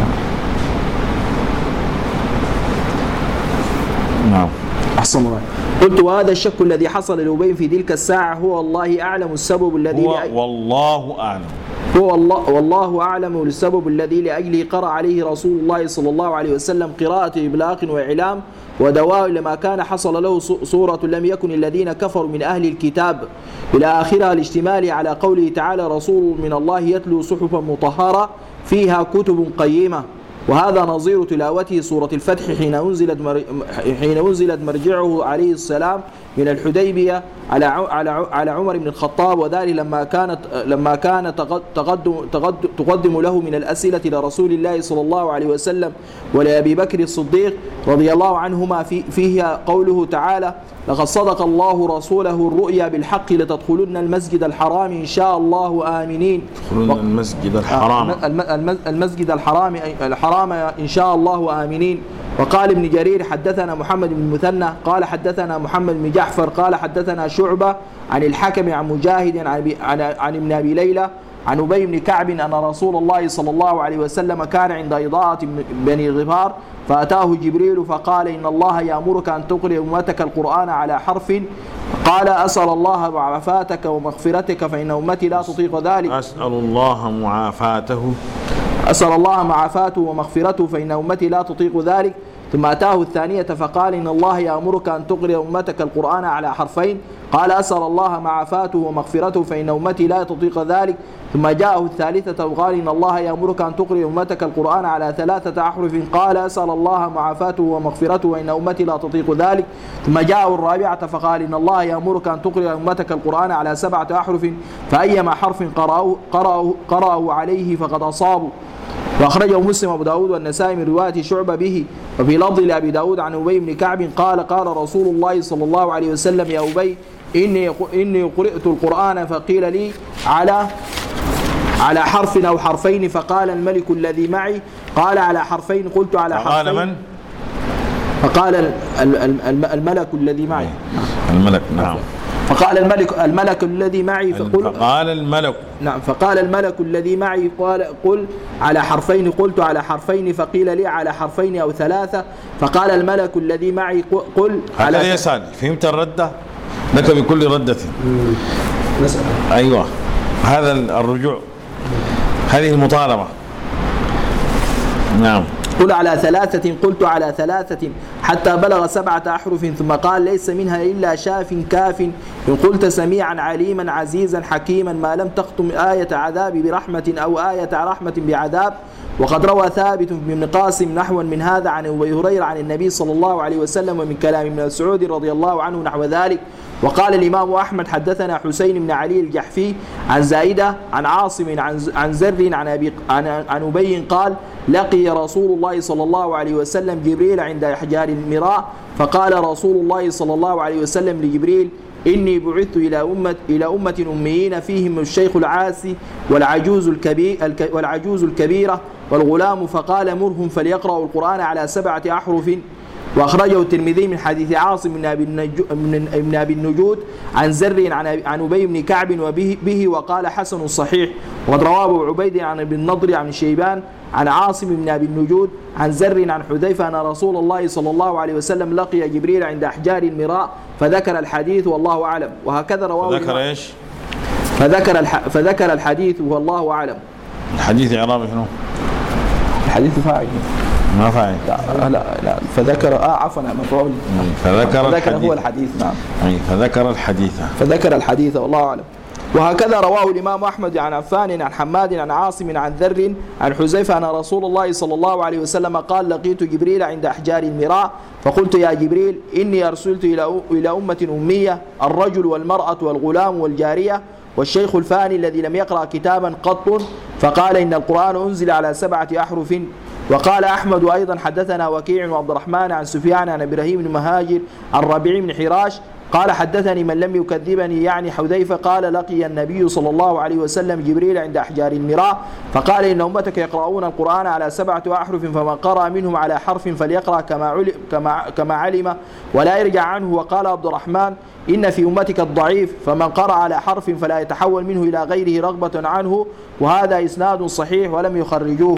نعم. أحسن الله. قلت وهذا الشك الذي حصل لأبي في تلك الساعة هو الله أعلم السبب الذي هو والله أعلم هو الله والله أعلم السبب الذي لأجله قرأ عليه رسول الله صلى الله عليه وسلم قراءة إبلاغ وإعلام ودواء لما كان حصل له صورة لم يكن الذين كفروا من أهل الكتاب إلى آخرها، الاشتمال على قوله تعالى رسول من الله يتلو صحفا مطهرة فيها كتب قيمة. وهذا نظير تلاوته سورة الفتح حين أنزلت حين أنزلت مرجعه عليه السلام من الحديبية على على على عمر بن الخطاب، وذلك لما كانت لما كان تقدم تقدم له من الأسئلة لرسول الله صلى الله عليه وسلم ولأبي بكر الصديق رضي الله عنهما في فيها قوله تعالى لقد صدق الله رسوله الرؤيا بالحق لتدخلن المسجد الحرام إن شاء الله آمنين. تدخلن المسجد الحرام المسجد الحرام الحرام إن شاء الله آمنين. وقال ابن جرير حدثنا محمد بن المثنى قال حدثنا محمد بن جعفر قال حدثنا شعبة عن الحكم عن مجاهد عن عن, عن ابن أبي ليلى عن أبي بن كعب أن رسول الله صلى الله عليه وسلم كان عند إضاءة بني غفار فأتاه جبريل فقال إن الله يأمرك أن تقرئ أمتك القرآن على حرف، قال أسأل الله معافاتك ومغفرتك فإن أمتي لا تطيق ذلك. أسأل الله معافاته أسأل الله معافاته ومغفرته فإن أمتي لا تطيق ذلك. ثم أتاه الثانية فقال إن الله يأمرك أن تقرئ أمتك القرآن على حرفين، قال أسأل الله معافاته ومغفرته فإن أمتي لا تطيق ذلك. ثم جاءه الثالثة وقال إن الله يأمرك أن تقرئ أمتك القرآن على ثلاثة أحرف، قال أسأل الله معافاته ومغفرته وإن أمتي لا تطيق ذلك. ثم جاءه الرابعة فقال إن الله يأمرك أن تقرئ أمتك القرآن على سبعة أحرف فأيما حرف قرأه, قرأه, قرأه عليه فقد أصابوا. وأخرجه مسلم أبو داود والنسائي من رواية شعبة به. وفي لفظ لأبي داود عن أبي بن كعب قال قال رسول الله صلى الله عليه وسلم يا أبي إني إني قرئت القرآن فقيل لي على على حرف أو حرفين، فقال الملك الذي معي قال على حرفين، قلت على حرفين. فقال من؟ فقال الملك الذي معي. الملك نعم. فقال الملك الملك الذي معي فقل فقال الملك نعم فقال الملك الذي معي قال قل على حرفين قلت على حرفين فقيل لي على حرفين أو ثلاثة فقال الملك الذي معي قل على هذا يسأل فهمت الردة لك بكل ردة أيوة هذا الرجوع هذه المطالبة نعم قل على ثلاثة قلت على ثلاثة حتى بلغ سبعة أحرف ثم قال ليس منها إلا شاف كاف إن قلت سميعا عليما عزيزا حكيما ما لم تختم آية عذاب برحمة أو آية رحمة بعذاب. وقد روى ثابت بن قاسم نحوا من هذا عن أبي هريرة عن النبي صلى الله عليه وسلم ومن كلام ابن مسعود رضي الله عنه نحو ذلك. وقال الإمام أحمد حدثنا حسين بن علي الجحفي عن زائدة عن عاصم عن زر عن أبي عن عن أبي قال لقي رسول الله صلى الله عليه وسلم جبريل عند أحجار المراء فقال رسول الله صلى الله عليه وسلم لجبريل إني بعثت إلى أمة إلى أمة أميين فيهم الشيخ العاسي والعجوز الكبير والعجوز الكبيرة والغلام فقال مرهم فليقرأوا القرآن على سبعة أحرف. وأخرجه الترمذي من حديث عاصم بن أبي من أبي النجود عن زر عن عن أبي بن كعب وبه به وقال حسن صحيح. وقد رواه أبو عبيد عن ابن النضر عن شيبان عن عاصم بن أبي النجود عن زر عن حذيفة أن رسول الله صلى الله عليه وسلم لقي جبريل عند أحجار المراء فذكر الحديث والله أعلم. وهكذا رواه فذكر إيش؟ فذكر الح... فذكر الحديث والله أعلم. الحديث إعرابه شنو؟ الحديث فاعل ما فاعل لا لا, لا فذكر اه عفوا مفعول فذكر, فذكر الحديث هو الحديث نعم أي فذكر الحديث فذكر الحديث والله أعلم. وهكذا رواه الإمام أحمد عن عفان عن حماد عن عاصم عن ذر عن حذيفة أن رسول الله صلى الله عليه وسلم قال لقيت جبريل عند أحجار المراء فقلت يا جبريل إني أرسلت إلى إلى أمة أمية الرجل والمرأة والغلام والجارية والشيخ الفاني الذي لم يقرأ كتابا قط فقال إن القرآن أنزل على سبعة أحرف. وقال أحمد أيضا حدثنا وكيع وعبد الرحمن عن سفيان عن إبراهيم بن مهاجر عن ربيع بن حراش قال حدثني من لم يكذبني يعني حذيفة قال لقي النبي صلى الله عليه وسلم جبريل عند أحجار المراء فقال إن أمتك يقرؤون القرآن على سبعة أحرف فمن قرأ منهم على حرف فليقرأ كما علم, كما, كما علم ولا يرجع عنه. وقال عبد الرحمن إن في أمتك الضعيف فمن قرأ على حرف فلا يتحول منه إلى غيره رغبة عنه وهذا إسناد صحيح ولم يخرجوه.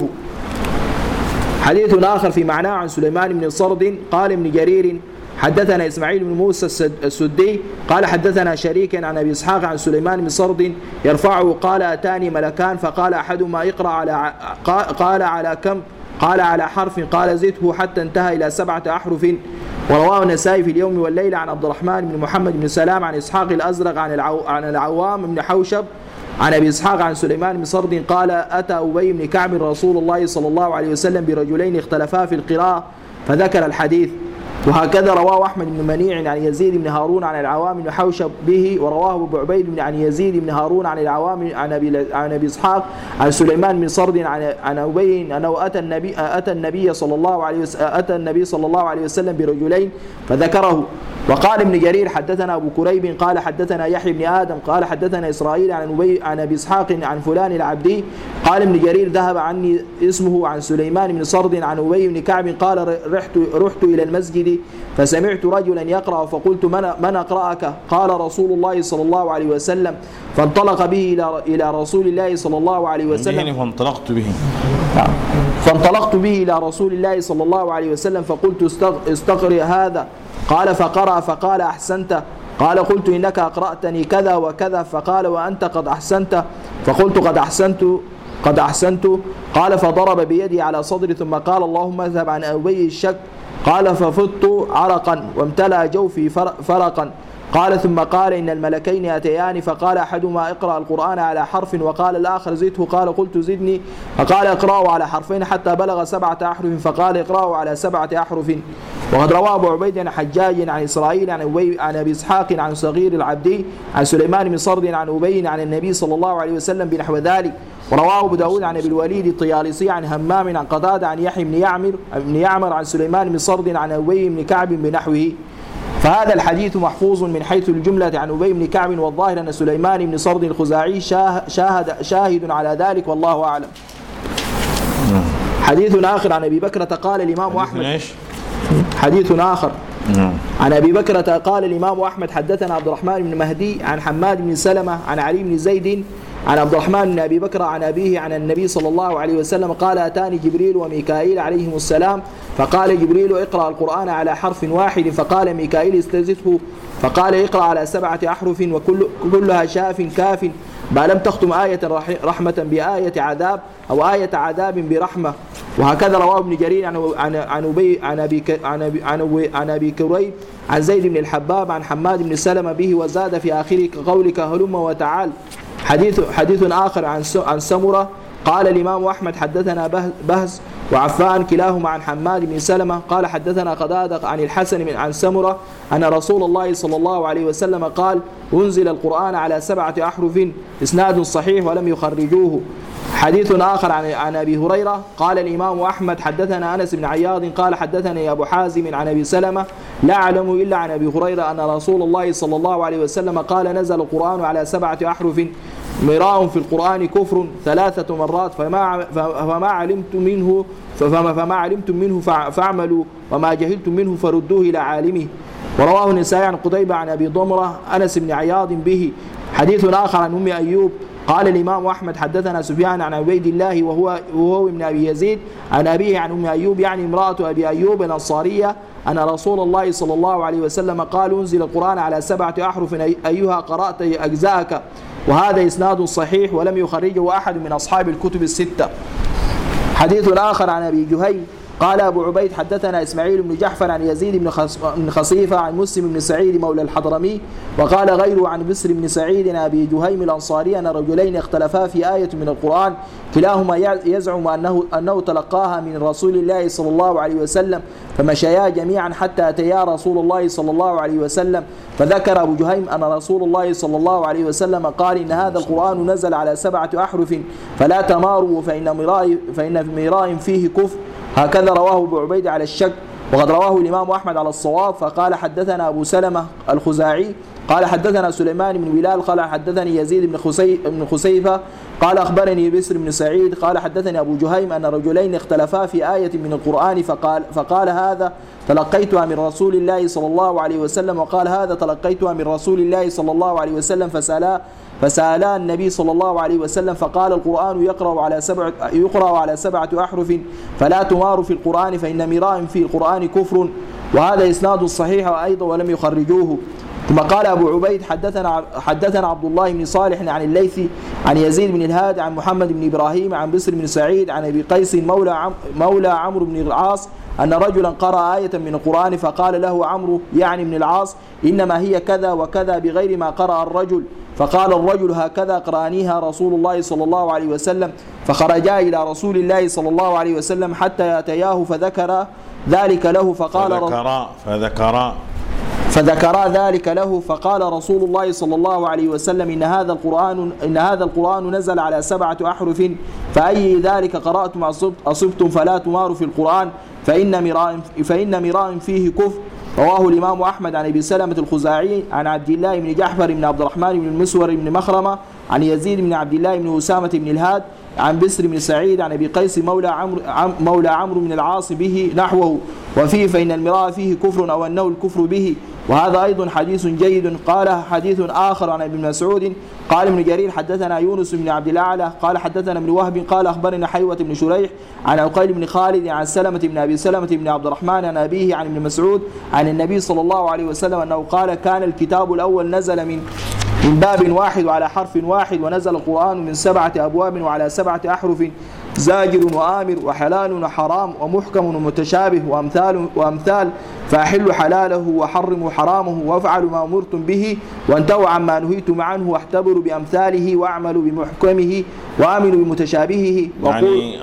حديث آخر في معناه عن سليمان بن صرد قال ابن جرير حدثنا إسماعيل بن موسى السدي قال حدثنا شريك عن أبي إسحاق عن سليمان بن صرد يرفعه قال أتاني ملكان فقال أحدهما اقرأ على قال على كم قال على حرف قال زده حتى انتهى إلى سبعة أحرف. ورواه النسائي في اليوم والليلة عن عبد الرحمن بن محمد بن سلام عن إسحاق الأزرق عن العو عن العوام بن حوشب عن أبي إسحاق عن سليمان بن صرد قال أتى أبي بن كعب رسول الله صلى الله عليه وسلم برجلين اختلفا في القراءة فذكر الحديث. وهكذا رواه أحمد بن منيع عن يزيد بن هارون عن العوام بن حوشب به. ورواه أبو عبيد عن يزيد بن هارون عن العوام عن أبي عن أبي إسحاق عن سليمان بن صرد عن عن أبي أنه أتى النبي أتى النبي صلى الله عليه وسلم أتى النبي صلى الله عليه وسلم برجلين فذكره. وقال ابن جرير حدثنا أبو كريب قال حدثنا يحيى بن آدم قال حدثنا إسرائيل عن أبي عن أبي إسحاق عن فلان العبدي قال ابن جرير ذهب عني اسمه عن سليمان بن صرد عن أبي بن كعب قال رحت رحت إلى المسجد فسمعت رجلا يقرأ فقلت من من أقرأك قال رسول الله صلى الله عليه وسلم فانطلق به إلى إلى رسول الله صلى الله عليه وسلم فانطلقت به فانطلقت به إلى رسول الله صلى الله عليه وسلم فقلت استقرئ هذا قال فقرأ فقال أحسنت قال قلت إنك أقرأتني كذا وكذا فقال وأنت قد أحسنت فقلت قد أحسنت قد أحسنت قال فضرب بيدي على صدري ثم قال اللهم اذهب عن أبي الشك قال ففضت عرقا وامتلأ جوفي فرقا قال ثم قال إن الملكين أتيان فقال أحدهما اقرأ القرآن على حرف وقال الآخر زده قال قلت زدني فقال اقرأه على حرفين حتى بلغ سبعة أحرف فقال اقرأه على سبعة أحرف. وقد رواه أبو عبيد عن حجاج عن إسرائيل عن أبي عن أبي إسحاق عن صغير العبدي عن سليمان بن صرد عن أبي عن النبي صلى الله عليه وسلم بنحو ذلك. ورواه أبو داود عن أبي الوليد الطيالسي عن همام عن قتادة عن يحيى بن يعمر بن يعمر عن سليمان بن صرد عن أبي بن كعب بنحوه. فهذا الحديث محفوظ من حيث الجملة عن أبي بن كعب والظاهر أن سليمان بن صرد الخزاعي شاهد شاهد على ذلك والله أعلم. حديث آخر عن أبي بكرة قال الإمام أحمد حديث آخر عن أبي بكرة قال الإمام أحمد حدثنا عبد الرحمن بن مهدي عن حماد بن سلمة عن علي بن زيد عن عبد الرحمن بن أبي بكر عن أبيه عن النبي صلى الله عليه وسلم قال أتاني جبريل وميكائيل عليهم السلام فقال جبريل اقرأ القرآن على حرف واحد فقال ميكائيل استزده فقال اقرأ على سبعة أحرف وكل كلها شاف كاف ما لم تختم آية رحمة بآية عذاب أو آية عذاب برحمة. وهكذا رواه ابن جرير عن عن عن أبي عن أبي عن أبي عن أبي, عن أبي كريب عن زيد بن الحباب عن حماد بن سلمة به وزاد في آخره كقولك هلم وتعال. حديث حديث آخر عن عن سمرة قال الإمام أحمد حدثنا بهز وعفان كلاهما عن حماد بن سلمة قال حدثنا قتادة عن الحسن من عن سمرة أن رسول الله صلى الله عليه وسلم قال أنزل القرآن على سبعة أحرف إسناد صحيح ولم يخرجوه. حديث آخر عن عن أبي هريرة قال الإمام أحمد حدثنا أنس بن عياض قال حدثني أبو حازم عن أبي سلمة لا أعلم إلا عن أبي هريرة أن رسول الله صلى الله عليه وسلم قال نزل القرآن على سبعة أحرف مراء في القرآن كفر ثلاثة مرات فما فما علمت منه فما, فما علمتم منه فاعملوا وما جهلتم منه فردوه إلى عالمه. ورواه النسائي عن قتيبة عن أبي ضمرة أنس بن عياض به. حديث آخر عن أم أيوب قال الإمام أحمد حدثنا سفيان عن عبيد الله وهو وهو ابن أبي يزيد عن أبيه عن أم أيوب يعني امرأة أبي أيوب الأنصارية أن رسول الله صلى الله عليه وسلم قال أنزل القرآن على سبعة أحرف أيها قرأت أجزاءك. وهذا إسناد صحيح ولم يخرجه أحد من أصحاب الكتب الستة. حديث آخر عن أبي جهيم قال أبو عبيد حدثنا إسماعيل بن جعفر عن يزيد بن خصيفة عن مسلم بن سعيد مولى الحضرمي وقال غيره عن بسر بن سعيد أبي جهيم الأنصاري أن رجلين اختلفا في آية من القرآن كلاهما يزعم أنه, أنه تلقاها من رسول الله صلى الله عليه وسلم فمشيا جميعا حتى أتيا رسول الله صلى الله عليه وسلم فذكر أبو جهيم أن رسول الله صلى الله عليه وسلم قال إن هذا القرآن نزل على سبعة أحرف فلا تماروا فإن مراء فإن مراء فيه كفر. هكذا رواه أبو عبيد على الشك. وقد رواه الإمام أحمد على الصواب فقال حدثنا أبو سلمة الخزاعي قال حدثنا سليمان بن بلال قال حدثني يزيد بن خسي بن خسيفة قال أخبرني بسر بن سعيد قال حدثني أبو جهيم أن رجلين اختلفا في آية من القرآن فقال فقال هذا تلقيتها من رسول الله صلى الله عليه وسلم وقال هذا تلقيتها من رسول الله صلى الله عليه وسلم فسألا فسألا النبي صلى الله عليه وسلم فقال القرآن يقرأ على سبعة يقرأ على سبعة أحرف فلا تمار في القرآن فإن مراء في القرآن كفر. وهذا إسناد صحيح أيضا ولم يخرجوه. ثم قال أبو عبيد حدثنا حدثنا عبد الله بن صالح عن الليثي عن يزيد بن الهاد عن محمد بن إبراهيم عن بسر بن سعيد عن أبي قيس مولى عم مولى عمرو بن العاص أن رجلا قرأ آية من القرآن فقال له عمرو يعني بن العاص إنما هي كذا وكذا بغير ما قرأ الرجل فقال الرجل هكذا قرأنيها رسول الله صلى الله عليه وسلم فخرجا إلى رسول الله صلى الله عليه وسلم حتى أتياه فذكر ذلك له فقال فذكر فذكر فذكرا ذلك له فقال رسول الله صلى الله عليه وسلم إن هذا القرآن إن هذا القرآن نزل على سبعة أحرف فأي ذلك قرأتم أصبتم فلا تماروا في القرآن فإن مراء فإن مراء فيه كفر. رواه الإمام أحمد عن أبي سلمة الخزاعي عن عبد الله بن جعفر بن عبد الرحمن بن المسور بن مخرمة عن يزيد بن عبد الله بن أسامة بن الهاد عن بسر بن سعيد عن أبي قيس مولى عمرو مولى عمرو بن العاص به نحوه وفيه فإن المراء فيه كفر أو أنه الكفر به. وهذا أيضا حديث جيد. قال حديث آخر عن ابن مسعود قال ابن جرير حدثنا يونس بن عبد الأعلى قال حدثنا ابن وهب قال أخبرنا حيوة بن شريح عن عقيل بن خالد عن سلمة بن أبي سلمة بن عبد الرحمن عن أبيه عن ابن مسعود عن النبي صلى الله عليه وسلم أنه قال كان الكتاب الأول نزل من من باب واحد وعلى حرف واحد ونزل القرآن من سبعة أبواب وعلى سبعة أحرف زاجر وآمر وحلال وحرام ومحكم ومتشابه وأمثال وأمثال فأحل حلاله وحرموا حرامه وافعلوا ما أمرتم به وانتهوا عما نهيتم عنه واحتبروا بأمثاله واعملوا بمحكمه وآمنوا بمتشابهه يعني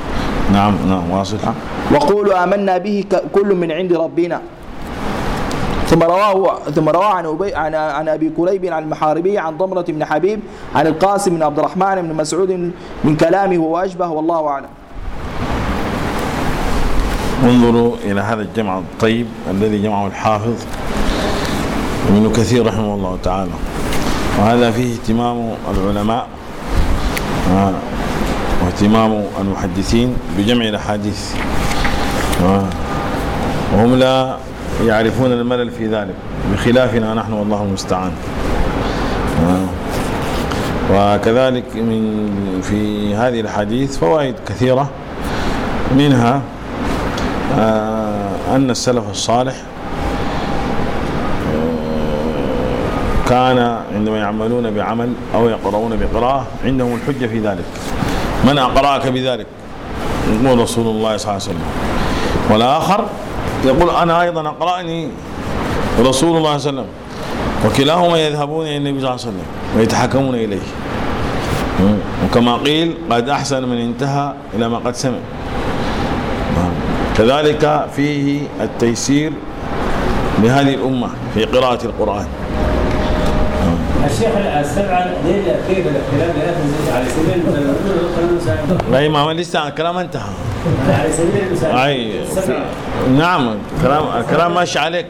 نعم نعم واصل وقولوا آمنا به كل من عند ربنا. ثم رواه ثم رواه عن أبي عن عن أبي كريب عن المحاربي عن ضمرة بن حبيب عن القاسم بن عبد الرحمن بن مسعود من كلامه وأشبه والله أعلم. انظروا إلى هذا الجمع الطيب الذي جمعه الحافظ ابن كثير رحمه الله تعالى. وهذا فيه اهتمام العلماء واهتمام المحدثين بجمع الأحاديث وهم لا يعرفون الملل في ذلك بخلافنا نحن والله المستعان. وكذلك من في هذه الحديث فوائد كثيرة، منها أن السلف الصالح كان عندما يعملون بعمل أو يقرؤون بقراءة عندهم الحجة في ذلك. من أقرأك بذلك؟ يقول رسول الله صلى الله عليه وسلم. والآخر يقول أنا أيضا أقرأني رسول الله صلى الله عليه وسلم. وكلاهما يذهبون إلى النبي صلى الله عليه وسلم ويتحكمون إليه. وكما قيل قد أحسن من انتهى إلى ما قد سمع. كذلك فيه التيسير لهذه الأمة في قراءة القرآن. الشيخ السبعة دي كيف الاختلاف بينهم على سبيل المثال؟ لا ما لسه الكلام انتهى. على سبيل المثال. أي نعم الكلام الكلام ماشي عليك.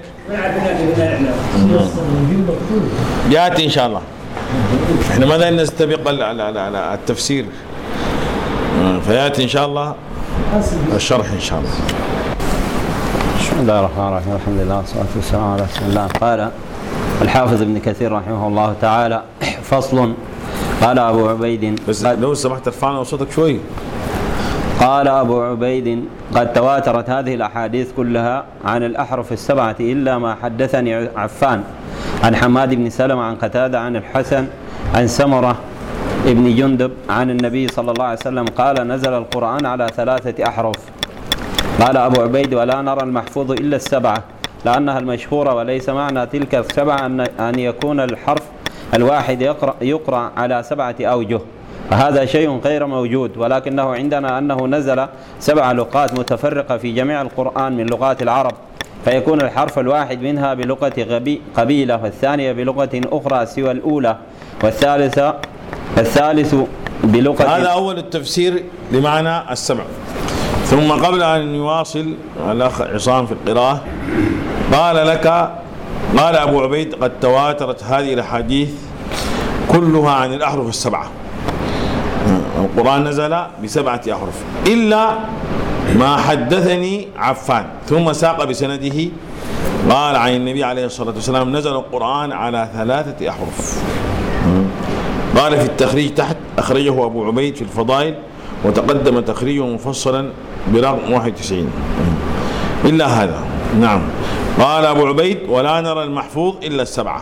يأتي إن شاء الله. إحنا ماذا نستبق التفسير، فيأتي إن شاء الله الشرح إن شاء الله. بسم الله الرحمن الرحيم، الحمد لله والصلاة والسلام على رسول الله. قال الحافظ ابن كثير رحمه الله تعالى: فصل. قال أبو عبيد، بس لو سمحت ارفعنا صوتك شوي. قال أبو عبيد: قد تواترت هذه الأحاديث كلها عن الأحرف السبعة إلا ما حدثني عفان عن حماد بن سلمة عن قتادة عن الحسن عن سمرة ابن جندب عن النبي صلى الله عليه وسلم قال: نزل القرآن على ثلاثة أحرف. قال أبو عبيد: ولا نرى المحفوظ إلا السبعة لأنها المشهورة، وليس معنى تلك السبعة أن يكون الحرف الواحد يقرأ, يقرأ على سبعة أوجه، فهذا شيء غير موجود، ولكنه عندنا أنه نزل سبع لغات متفرقة في جميع القرآن من لغات العرب، فيكون الحرف الواحد منها بلغة قبيلة، والثانية بلغة أخرى سوى الأولى، والثالثة الثالث بلغة. هذا أول التفسير لمعنى السبع. ثم قبل أن يواصل الأخ عصام في القراءة قال لك قال أبو عبيد: قد تواترت هذه الأحاديث كلها عن الأحرف السبعة. القرآن نزل بسبعة أحرف إلا ما حدثني عفان، ثم ساق بسنده قال عن النبي عليه الصلاة والسلام: نزل القرآن على ثلاثة أحرف. قال في التخريج تحت: أخرجه أبو عبيد في الفضائل، وتقدم تخريجه مفصلا برقم واحد وتسعين إلا هذا. نعم. قال أبو عبيد: ولا نرى المحفوظ إلا السبعة،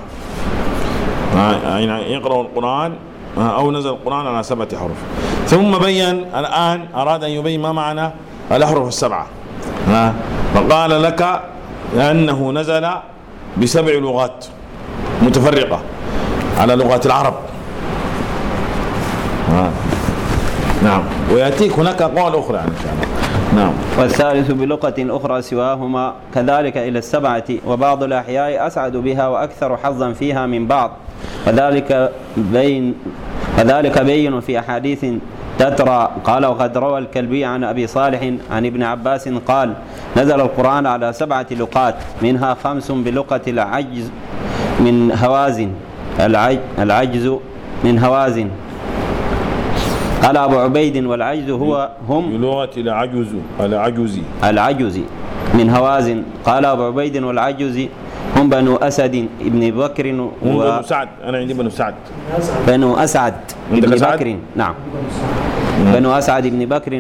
يعني يقرأ القرآن أو نزل القرآن على سبعة أحرف. ثم بين الآن أراد أن يبين ما معنى الأحرف السبعة، فقال لك لأنه نزل بسبع لغات متفرقة على لغات العرب. نعم. ويأتيك هناك أقوال أخرى إن شاء الله. نعم. والثالث بلغة أخرى سواهما كذلك إلى السبعة، وبعض الأحياء أسعد بها وأكثر حظا فيها من بعض، وذلك بين وذلك بين في أحاديث تترى. قال: وقد روى الكلبي عن أبي صالح عن ابن عباس قال: نزل القرآن على سبعة لغات منها خمس بلغة العجز من هوازن العجز من هوازن. قال أبو عبيد: والعجز هو هم بلغة العجز العجز العجز من هوازن. قال أبو عبيد: والعجز هم بنو أسد ابن بكر و... بنو سعد. أنا عندي بنو سعد. بنو أسعد ابن بكر. نعم. بنو أسعد ابن بكر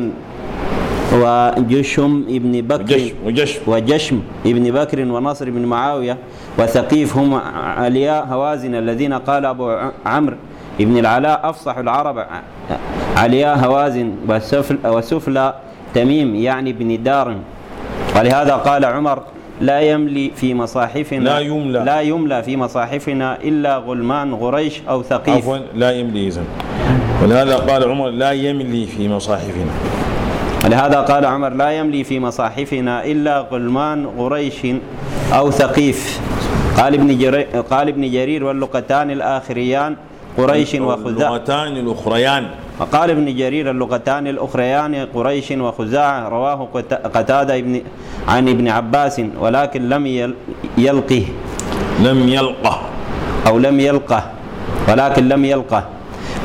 وجشم ابن بكر وجشم وجشم ابن بكر ونصر بن معاوية وثقيف هم علياء هوازن الذين قال أبو عمرو ابن العلاء: أفصح العرب علياء هوازن وسفلى تميم يعني ابن دار. ولهذا قال عمر: لا يملي في مصاحفنا لا يملى لا يملى في مصاحفنا إلا غلمان غريش أو ثقيف. عفوا لا يملي إذن. ولهذا قال عمر: لا يملي في مصاحفنا. ولهذا قال عمر: لا يملي في مصاحفنا إلا غلمان غريش أو ثقيف. قال ابن جرير قال ابن جرير: واللغتان الآخريان قريش وخزاعة. اللغتان الأخريان. وقال ابن جرير: اللغتان الأخريان قريش وخزاعة. رواه قتادة ابن عن ابن عباس ولكن لم يلقه لم يلقه أو لم يلقه ولكن لم يلقه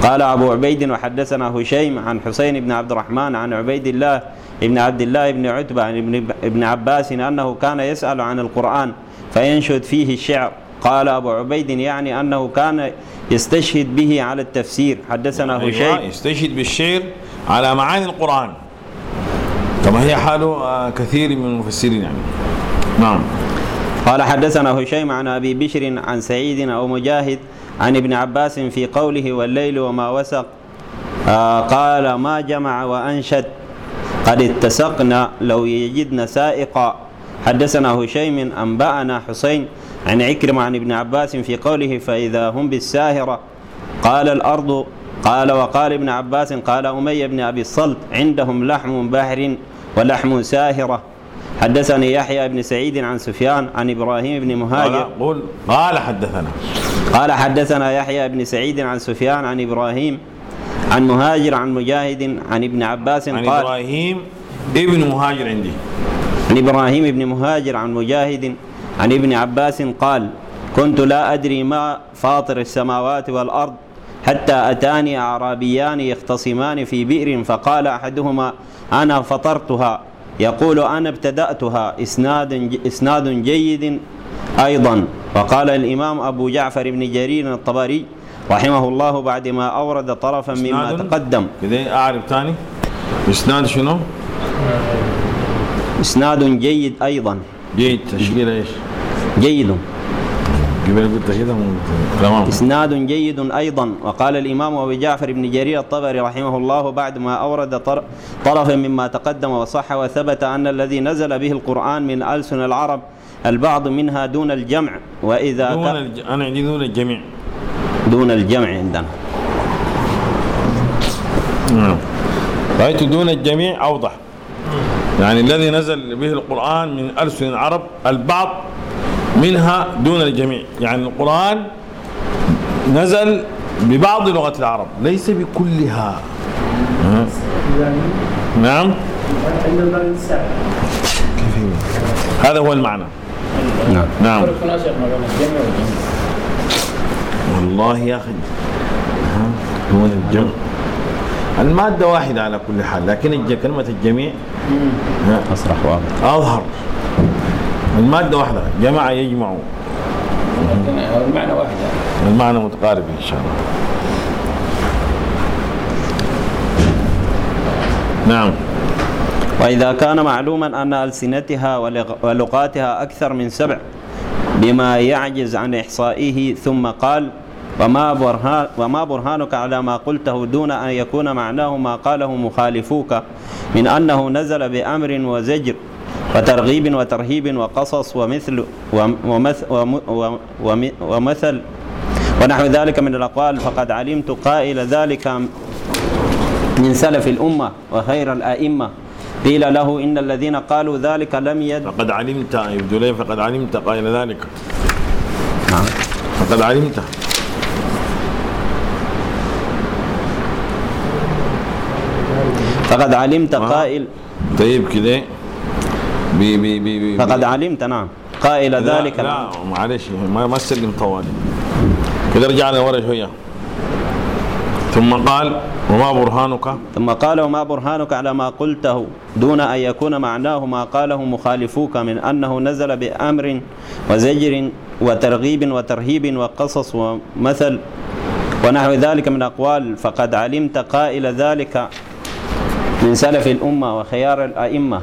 قال أبو عبيد وحدثنا هشيم عن حسين بن عبد الرحمن عن عبيد الله بن عبد الله بن عتبة عن ابن عباس أنه كان يسأل عن القرآن فينشد فيه الشعر. قال أبو عبيد يعني أنه كان يستشهد به على التفسير. حدثنا هشيم أيوة يستشهد بالشعر على معاني القرآن كما هي حاله كثير من المفسرين يعني. نعم. قال حدثنا هشيم عن أبي بشر عن سعيد أو مجاهد عن ابن عباس في قوله والليل وما وسق آه قال ما جمع وأنشد قد اتسقنا لو يجدنا سائقا. حدثنا هشيم أنبأنا حسين عن عكرمة عن ابن عباس في قوله فإذا هم بالساهرة قال الأرض. قال وقال ابن عباس قال أمية بن أبي الصلت عندهم لحم بحر ولحم ساهرة. حدثني يحيى بن سعيد عن سفيان عن إبراهيم بن مهاجر قال, قال حدثنا قال حدثنا يحيى بن سعيد عن سفيان عن إبراهيم عن مهاجر عن مجاهد عن ابن عباس عن قال إبراهيم ابن مهاجر عندي عن إبراهيم بن مهاجر عن مجاهد عن ابن عباس قال كنت لا أدري ما فاطر السماوات والأرض حتى أتاني أعرابيان يختصمان في بئر فقال أحدهما أنا فطرتها يقول أنا ابتدأتها إسناد إسناد جيد أيضا. وقال الإمام أبو جعفر بن جرير الطبري رحمه الله بعدما أورد طرفا مما تقدم كده أعرف تاني إسناد شنو؟ إسناد جيد أيضا. جيد تشكيل إيش؟ جيد قبل قلت كده تمام. إسناد جيد أيضا. وقال الإمام أبو جعفر بن جرير الطبري رحمه الله بعد ما أورد طرفا مما تقدم وصح وثبت أن الذي نزل به القرآن من ألسن العرب البعض منها دون الجمع وإذا دون الج... أنا عندي دون الجميع دون الجمع عندنا. نعم. رأيت دون الجميع أوضح يعني الذي نزل به القرآن من ألسن العرب البعض منها دون الجميع يعني القرآن نزل ببعض لغة العرب ليس بكلها. نعم هذا هو المعنى. نعم نعم والله يا أخي هو الجمع المادة واحدة على كل حال لكن كلمة الجميع أصرح واضح أظهر. المادة واحدة جمع يجمع المعنى واحد المعنى متقارب إن شاء الله. نعم. وإذا كان معلوما أن ألسنتها ولغاتها أكثر من سبع بما يعجز عن إحصائه ثم قال وما, برهان وما برهانك على ما قلته دون أن يكون معناه ما قاله مخالفوك من أنه نزل بأمر وزجر وترغيب وترهيب وقصص ومثل ومثل, ومثل ونحو ذلك من الأقوال فقد علمت قائل ذلك من سلف الأمة وخير الآئمة قيل له إن الذين قالوا ذلك لم يد فقد علمت يبدو لي فقد علمت قائل ذلك. نعم فقد علمت فقد علمت قائل طيب كده بي بي بي فقد علمت نعم قائل ذلك. لا معلش ما ما سلم طوالي كده رجعنا ورا شويه ثم قال وما برهانك ثم قال وما برهانك على ما قلته دون أن يكون معناه ما قاله مخالفوك من أنه نزل بأمر وزجر وترغيب وترهيب وقصص ومثل ونحو ذلك من أقوال فقد علمت قائل ذلك من سلف الأمة وخيار الأئمة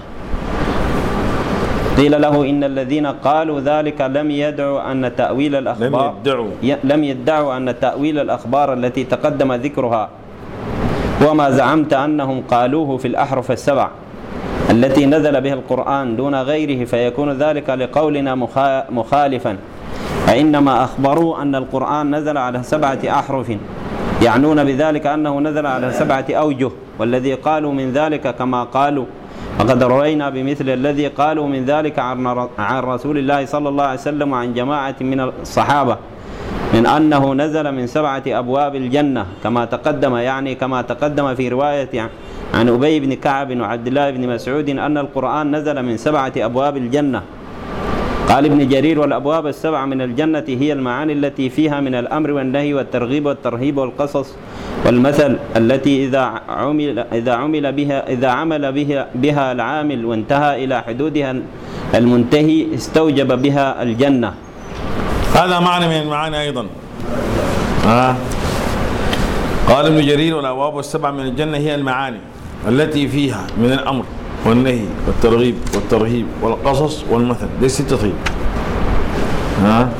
قيل له إن الذين قالوا ذلك لم يدعوا أن تأويل الأخبار لم يدعوا لم يدعوا أن تأويل الأخبار التي تقدم ذكرها وما زعمت أنهم قالوه في الأحرف السبع التي نزل بها القرآن دون غيره فيكون ذلك لقولنا مخالفا فإنما أخبروا أن القرآن نزل على سبعة أحرف يعنون بذلك أنه نزل على سبعة أوجه والذي قالوا من ذلك كما قالوا وقد روينا بمثل الذي قالوا من ذلك عن رسول الله صلى الله عليه وسلم وعن جماعة من الصحابة من أنه نزل من سبعة أبواب الجنة كما تقدم يعني كما تقدم في رواية عن أبي بن كعب وعبد الله بن مسعود أن القرآن نزل من سبعة أبواب الجنة قال ابن جرير: والأبواب السبع من الجنة هي المعاني التي فيها من الأمر والنهي والترغيب والترهيب والقصص والمثل، التي إذا عمل إذا عمل بها إذا عمل بها بها العامل وانتهى إلى حدودها المنتهي استوجب بها الجنة. هذا معنى من المعاني أيضا. آه. قال ابن جرير: والأبواب السبع من الجنة هي المعاني التي فيها من الأمر والنهي والترغيب والترهيب والقصص والمثل. دي ستة طيب. ها؟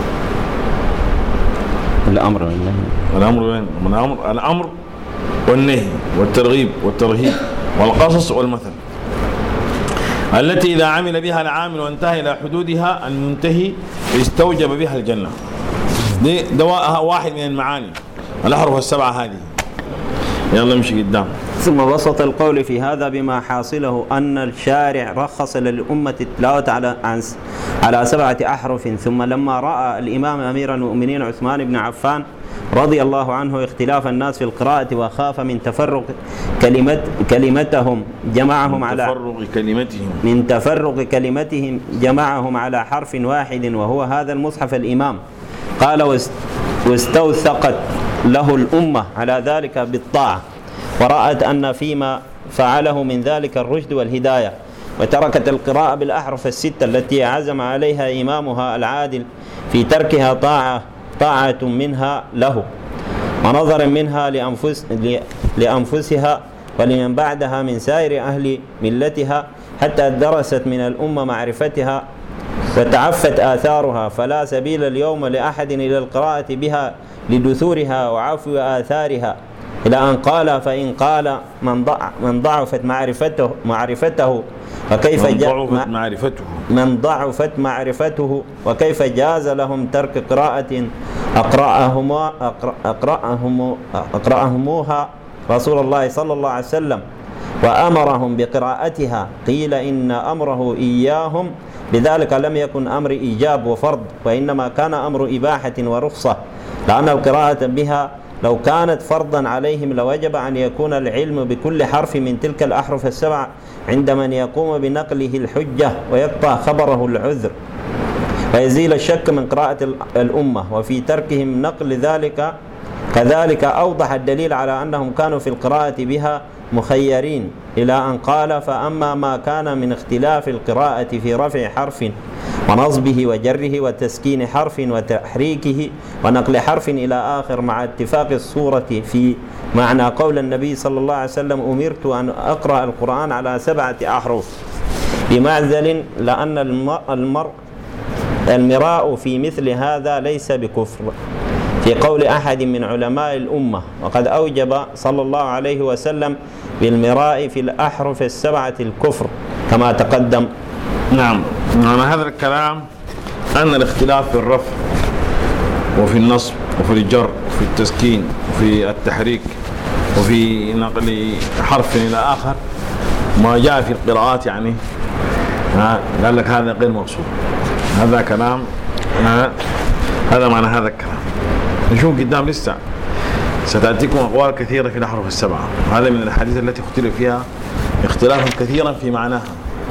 الأمر والنهي. الأمر وين؟ من الأمر الأمر والنهي والترغيب والترهيب والقصص والمثل، التي إذا عمل بها العامل وانتهى إلى حدودها المنتهي استوجب بها الجنة. دي دواء واحد من المعاني الأحرف السبعة هذه. يلا نمشي قدام. ثم بسط القول في هذا بما حاصله أن الشارع رخص للأمة التلاوة على على سبعة أحرف. ثم لما رأى الإمام أمير المؤمنين عثمان بن عفان رضي الله عنه اختلاف الناس في القراءة وخاف من تفرق كلمة كلمتهم جمعهم على تفرق كلمتهم من تفرق كلمتهم جمعهم على حرف واحد وهو هذا المصحف الإمام. قال: واستوثقت له الأمة على ذلك بالطاعة، ورأت أن فيما فعله من ذلك الرشد والهداية، وتركت القراءة بالأحرف الستة التي عزم عليها إمامها العادل في تركها طاعة طاعة منها له ونظر منها لأنفس لأنفسها ولمن بعدها من سائر أهل ملتها، حتى درست من الأمة معرفتها وتعفت آثارها، فلا سبيل اليوم لأحد إلى القراءة بها لدثورها وعفو آثارها، إلى أن قال: فإن قال من ضع من ضعفت معرفته معرفته وكيف من ضعفت معرفته من ضعفت معرفته وكيف جاز لهم ترك قراءة أقرأهما أقرأهم أقرأهموها رسول الله صلى الله عليه وسلم وأمرهم بقراءتها. قيل إن أمره إياهم بذلك لم يكن أمر إيجاب وفرض، وإنما كان أمر إباحة ورخصة، لأن القراءة بها لو كانت فرضا عليهم لوجب أن يكون العلم بكل حرف من تلك الأحرف السبع عند من يقوم بنقله الحجة ويقطع خبره العذر ويزيل الشك من قراءة الأمة. وفي تركهم نقل ذلك كذلك أوضح الدليل على أنهم كانوا في القراءة بها مخيرين، إلى أن قال: فأما ما كان من اختلاف القراءة في رفع حرف ونصبه وجره وتسكين حرف وتحريكه ونقل حرف إلى آخر، مع اتفاق الصورة في معنى قول النبي صلى الله عليه وسلم: أمرت أن أقرأ القرآن على سبعة أحرف، بمعزل لأن المرء المراء في مثل هذا ليس بكفر في قول أحد من علماء الأمة، وقد أوجب صلى الله عليه وسلم بالمراء في الأحرف السبعة الكفر كما تقدم. نعم، معنى هذا الكلام أن الاختلاف في الرفع وفي النصب وفي الجر وفي التسكين وفي التحريك وفي نقل حرف إلى آخر ما جاء في القراءات يعني قال لك هذا غير مقصود. هذا كلام، هذا معنى هذا الكلام. نشوف قدام لسه ستأتيكم أقوال كثيرة في الأحرف السبعة، هذا من الحديث التي اختلف فيها اختلافا كثيرا في معناها.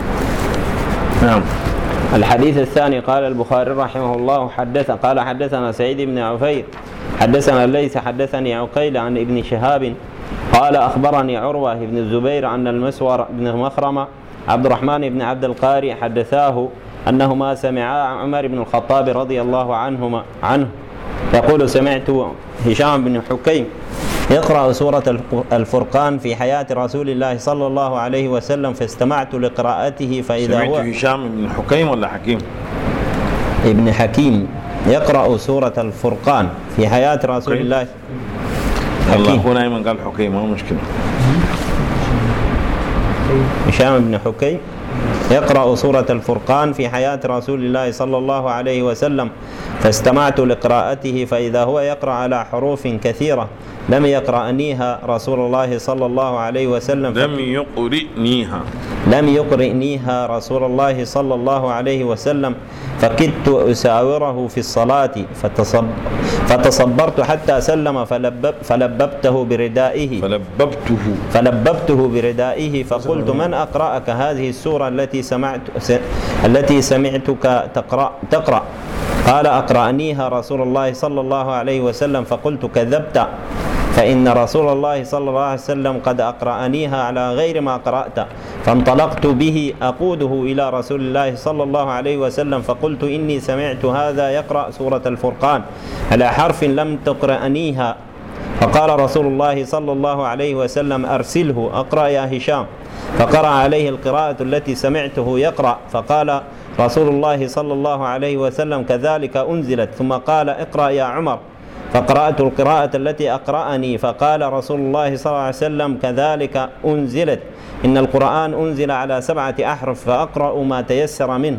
نعم. الحديث الثاني: قال البخاري رحمه الله حدث قال حدثنا سعيد بن عفير حدثنا الليث حدثني عقيل عن ابن شهاب قال أخبرني عروة بن الزبير أن المسور بن مخرمة عبد الرحمن بن عبد القاري حدثاه أنهما سمعا عمر بن الخطاب رضي الله عنهما عنه يقول: سمعت هشام بن حكيم يقرأ سورة الفرقان في حياة رسول الله صلى الله عليه وسلم، فاستمعت لقراءته فإذا هو سمعت هشام بن حكيم ولا حكيم؟ ابن حكيم يقرأ سورة الفرقان في حياة رسول حكيم. الله الله هنا أيمن قال حكيم، ما مشكلة. هشام بن حكيم يقرأ سورة الفرقان في حياة رسول الله صلى الله عليه وسلم، فاستمعت لقراءته فإذا هو يقرأ على حروف كثيرة لم يقرأنيها رسول الله صلى الله عليه وسلم لم يقرئنيها لم يقرئنيها رسول الله صلى الله عليه وسلم فكدت أساوره في الصلاة فتصب فتصبرت حتى سلم فلبب فلببته بردائه فلببته فلببته بردائه فقلت من أقرأك هذه السورة التي سمعت التي سمعتك تقرأ تقرأ قال أقرأنيها رسول الله صلى الله عليه وسلم فقلت كذبت فإن رسول الله صلى الله عليه وسلم قد أقرأنيها على غير ما قرأت فانطلقت به أقوده إلى رسول الله صلى الله عليه وسلم فقلت إني سمعت هذا يقرأ سورة الفرقان على حرف لم تقرأنيها فقال رسول الله صلى الله عليه وسلم أرسله أقرأ يا هشام فقرأ عليه القراءة التي سمعته يقرأ فقال رسول الله صلى الله عليه وسلم كذلك أنزلت ثم قال اقرأ يا عمر فقرأت القراءة التي أقرأني فقال رسول الله صلى الله عليه وسلم كذلك أنزلت إن القرآن أنزل على سبعة أحرف فأقرأ ما تيسر منه.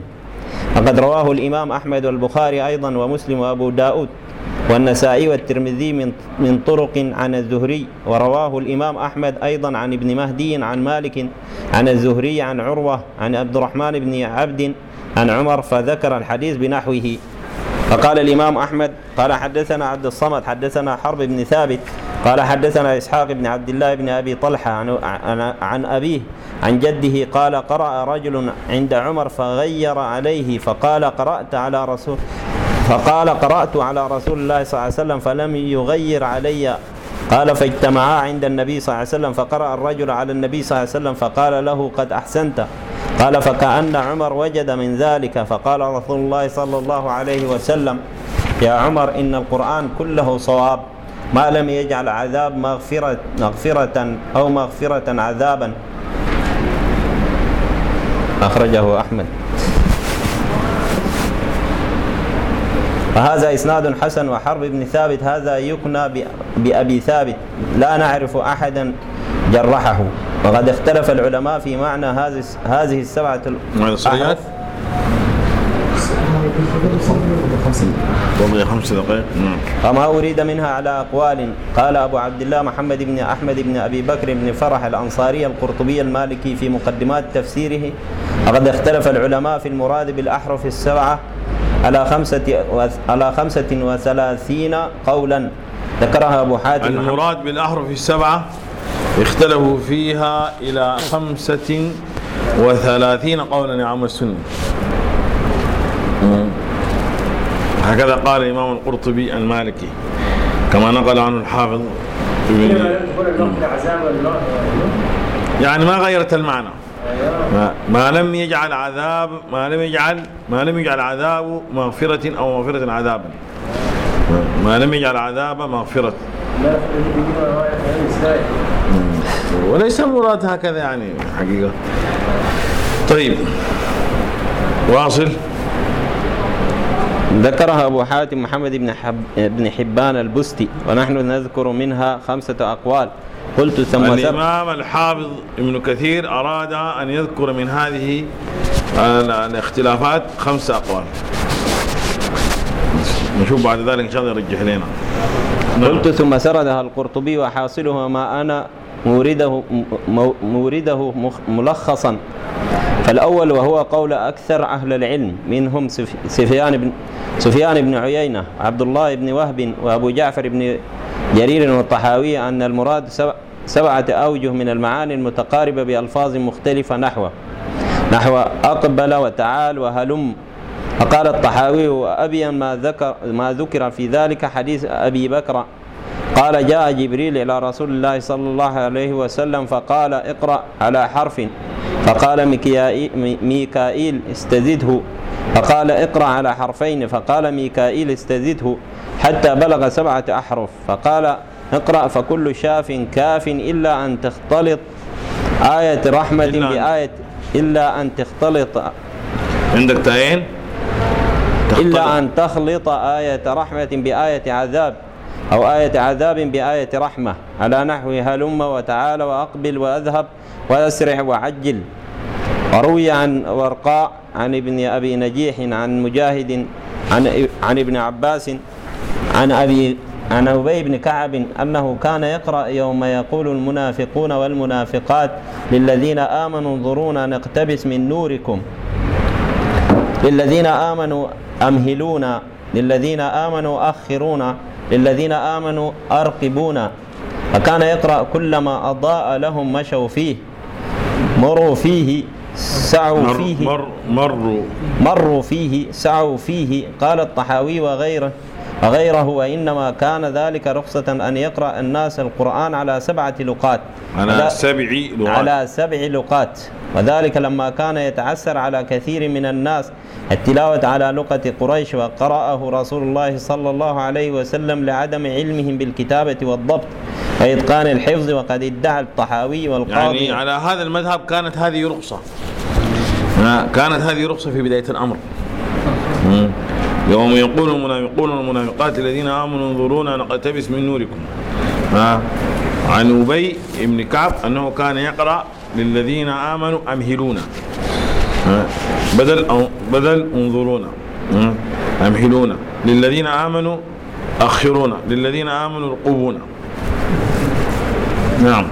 وقد رواه الإمام أحمد والبخاري أيضا ومسلم وأبو داود والنسائي والترمذي من من طرق عن الزهري ورواه الإمام أحمد أيضا عن ابن مهدي عن مالك عن الزهري عن عروة عن عبد الرحمن بن عبد عن عمر فذكر الحديث بنحوه. فقال الإمام أحمد قال حدثنا عبد الصمد حدثنا حرب بن ثابت قال حدثنا إسحاق بن عبد الله بن أبي طلحة عن, عن, عن أبيه عن جده قال قرأ رجل عند عمر فغير عليه فقال قرأت على رسول فقال قرأت على رسول الله صلى الله عليه وسلم فلم يغير علي قال فاجتمعا عند النبي صلى الله عليه وسلم فقرأ الرجل على النبي صلى الله عليه وسلم فقال له قد أحسنت قال فكأن عمر وجد من ذلك فقال رسول الله صلى الله عليه وسلم يا عمر إن القرآن كله صواب ما لم يجعل عذاب مغفرة, مغفرة أو مغفرة عذابا أخرجه أحمد. وهذا إسناد حسن. وحرب بن ثابت هذا يكنى بأبي ثابت لا نعرف أحدا جرحه. وقد اختلف العلماء في معنى هذه هذه السبعة الأحرف خمس دقائق وما أريد منها على أقوال. قال أبو عبد الله محمد بن أحمد بن أبي بكر بن فرح الأنصاري القرطبي المالكي في مقدمات تفسيره وقد اختلف العلماء في المراد بالأحرف السبعة على خمسة على خمسة وثلاثين قولا ذكرها أبو حاتم. المراد بالأحرف السبعة اختلفوا فيها إلى خمسة وثلاثين قولا يا عم السنة. هكذا قال الإمام القرطبي المالكي كما نقل عنه الحافظ يعني ما غيرت المعنى ما, ما لم يجعل عذاب ما لم يجعل ما لم يجعل عذاب مغفرة أو مغفرة عذابا ما لم يجعل عذاب مغفرة وليس المراد هكذا يعني حقيقة. طيب واصل. ذكرها أبو حاتم محمد بن, حب بن حبان البستي ونحن نذكر منها خمسة أقوال. قلت ثم الإمام الحافظ ابن كثير أراد أن يذكر من هذه الاختلافات خمسة أقوال. نشوف بعد ذلك إن شاء الله يرجح لنا. قلت ثم سردها القرطبي وحاصلها ما أنا مورده, مورده ملخصا. فالأول وهو قول أكثر أهل العلم منهم سفيان بن, سفيان بن عيينة عبد الله بن وهب وأبو جعفر بن جرير والطحاوي أن المراد سبعة أوجه من المعاني المتقاربة بألفاظ مختلفة نحو نحو أقبل وتعال وهلم. فقال الطحاوي وأبين ما ذكر, ما ذكر في ذلك حديث أبي بكر قال جاء جبريل إلى رسول الله صلى الله عليه وسلم فقال اقرأ على حرف فقال ميكائيل استزده فقال اقرأ على حرفين فقال ميكائيل استزده حتى بلغ سبعة أحرف فقال اقرأ فكل شاف كاف إلا أن تختلط آية رحمة بآية إلا أن تختلط عندك تاين إلا أن تخلط آية رحمة بآية عذاب أو آية عذاب بآية رحمة على نحو هلم وتعالى وأقبل وأذهب وأسرع وعجل. وروي عن ورقاء عن ابن أبي نجيح عن مجاهد عن, عن ابن عباس عن أبي عن أبي بن كعب أنه كان يقرأ يوم يقول المنافقون والمنافقات للذين آمنوا انظرونا نقتبس من نوركم، للذين آمنوا أمهلونا، للذين آمنوا أخرونا، للذين آمنوا أرقبونا. فكان يقرأ كلما أضاء لهم مشوا فيه، مروا فيه سعوا مر فيه مر مروا مروا فيه سعوا فيه. قال الطحاوي وغيره وغيره وإنما كان ذلك رخصة أن يقرأ الناس القرآن على سبعة لقات على سبع لغات على سبع لقات، وذلك لما كان يتعسر على كثير من الناس التلاوة على لغة قريش، وقرأه رسول الله صلى الله عليه وسلم لعدم علمهم بالكتابة والضبط وإتقان الحفظ. وقد ادعى الطحاوي والقاضي يعني على هذا المذهب كانت هذه رخصة، كانت هذه رخصة في بداية الأمر. يوم يقول المنافقون والمنافقات الذين آمنوا انظرونا نقتبس من نوركم. عن أبي بن كعب أنه كان يقرأ للذين آمنوا أمهلونا بدل أو بدل انظرونا أمهلونا، للذين آمنوا أخرونا، للذين آمنوا ارقبونا. نعم،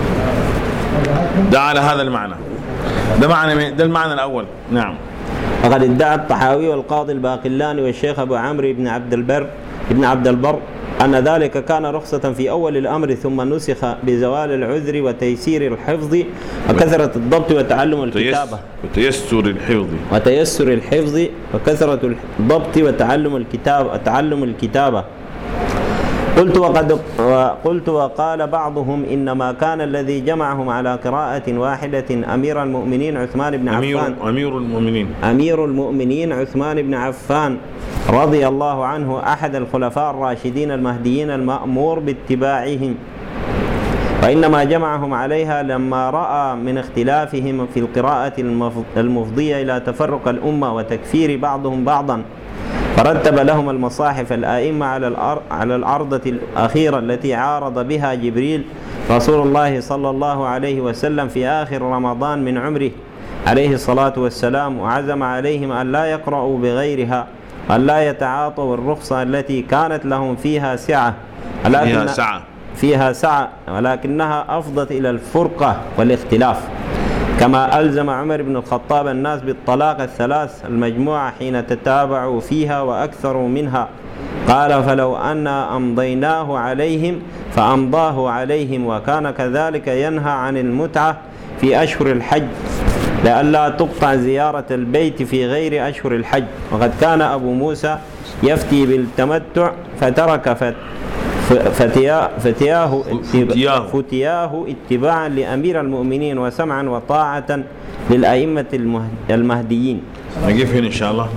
ده على هذا المعنى، ده معنى ده المعنى الأول. نعم. وقد ادعى الطحاوي والقاضي الباقلاني والشيخ أبو عمرو بن عبد البر ابن عبد البر أن ذلك كان رخصة في أول الأمر، ثم نسخ بزوال العذر وتيسير الحفظ وكثرة الضبط وتعلم الكتابة وتيسر الحفظ وتيسر الحفظ وكثرة الضبط وتعلم الكتاب وتعلم الكتابة. قلت وقد قلت وقال بعضهم إنما كان الذي جمعهم على قراءة واحدة أمير المؤمنين عثمان بن عفان أمير المؤمنين أمير المؤمنين عثمان بن عفان رضي الله عنه، أحد الخلفاء الراشدين المهديين المأمور باتباعهم، وإنما جمعهم عليها لما رأى من اختلافهم في القراءة المفضية إلى تفرق الأمة وتكفير بعضهم بعضا، فرتب لهم المصاحف الآئمة على الأرضة الأخيرة التي عارض بها جبريل رسول الله صلى الله عليه وسلم في آخر رمضان من عمره عليه الصلاة والسلام، وعزم عليهم أن لا يقرأوا بغيرها، أن لا يتعاطوا الرخصة التي كانت لهم فيها سعة فيها سعة فيها سعة ولكنها أفضت إلى الفرقة والاختلاف، كما ألزم عمر بن الخطاب الناس بالطلاق الثلاث المجموعة حين تتابعوا فيها وأكثروا منها. قال فلو أن أمضيناه عليهم فأمضاه عليهم. وكان كذلك ينهى عن المتعة في أشهر الحج لئلا تقطع زيارة البيت في غير أشهر الحج. وقد كان أبو موسى يفتي بالتمتع فترك فت فتياه, فتياه, فتياه, فتياه اتباعا لأمير المؤمنين وسمعا وطاعة للأئمة المهديين. نقف هنا إن شاء الله،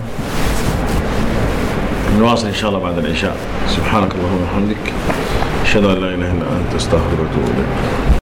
نواصل إن شاء الله بعد العشاء. سبحانك اللهم وبحمدك، أشهد أن لا إله إلا أنت، أستغفرك وأتوب إليك.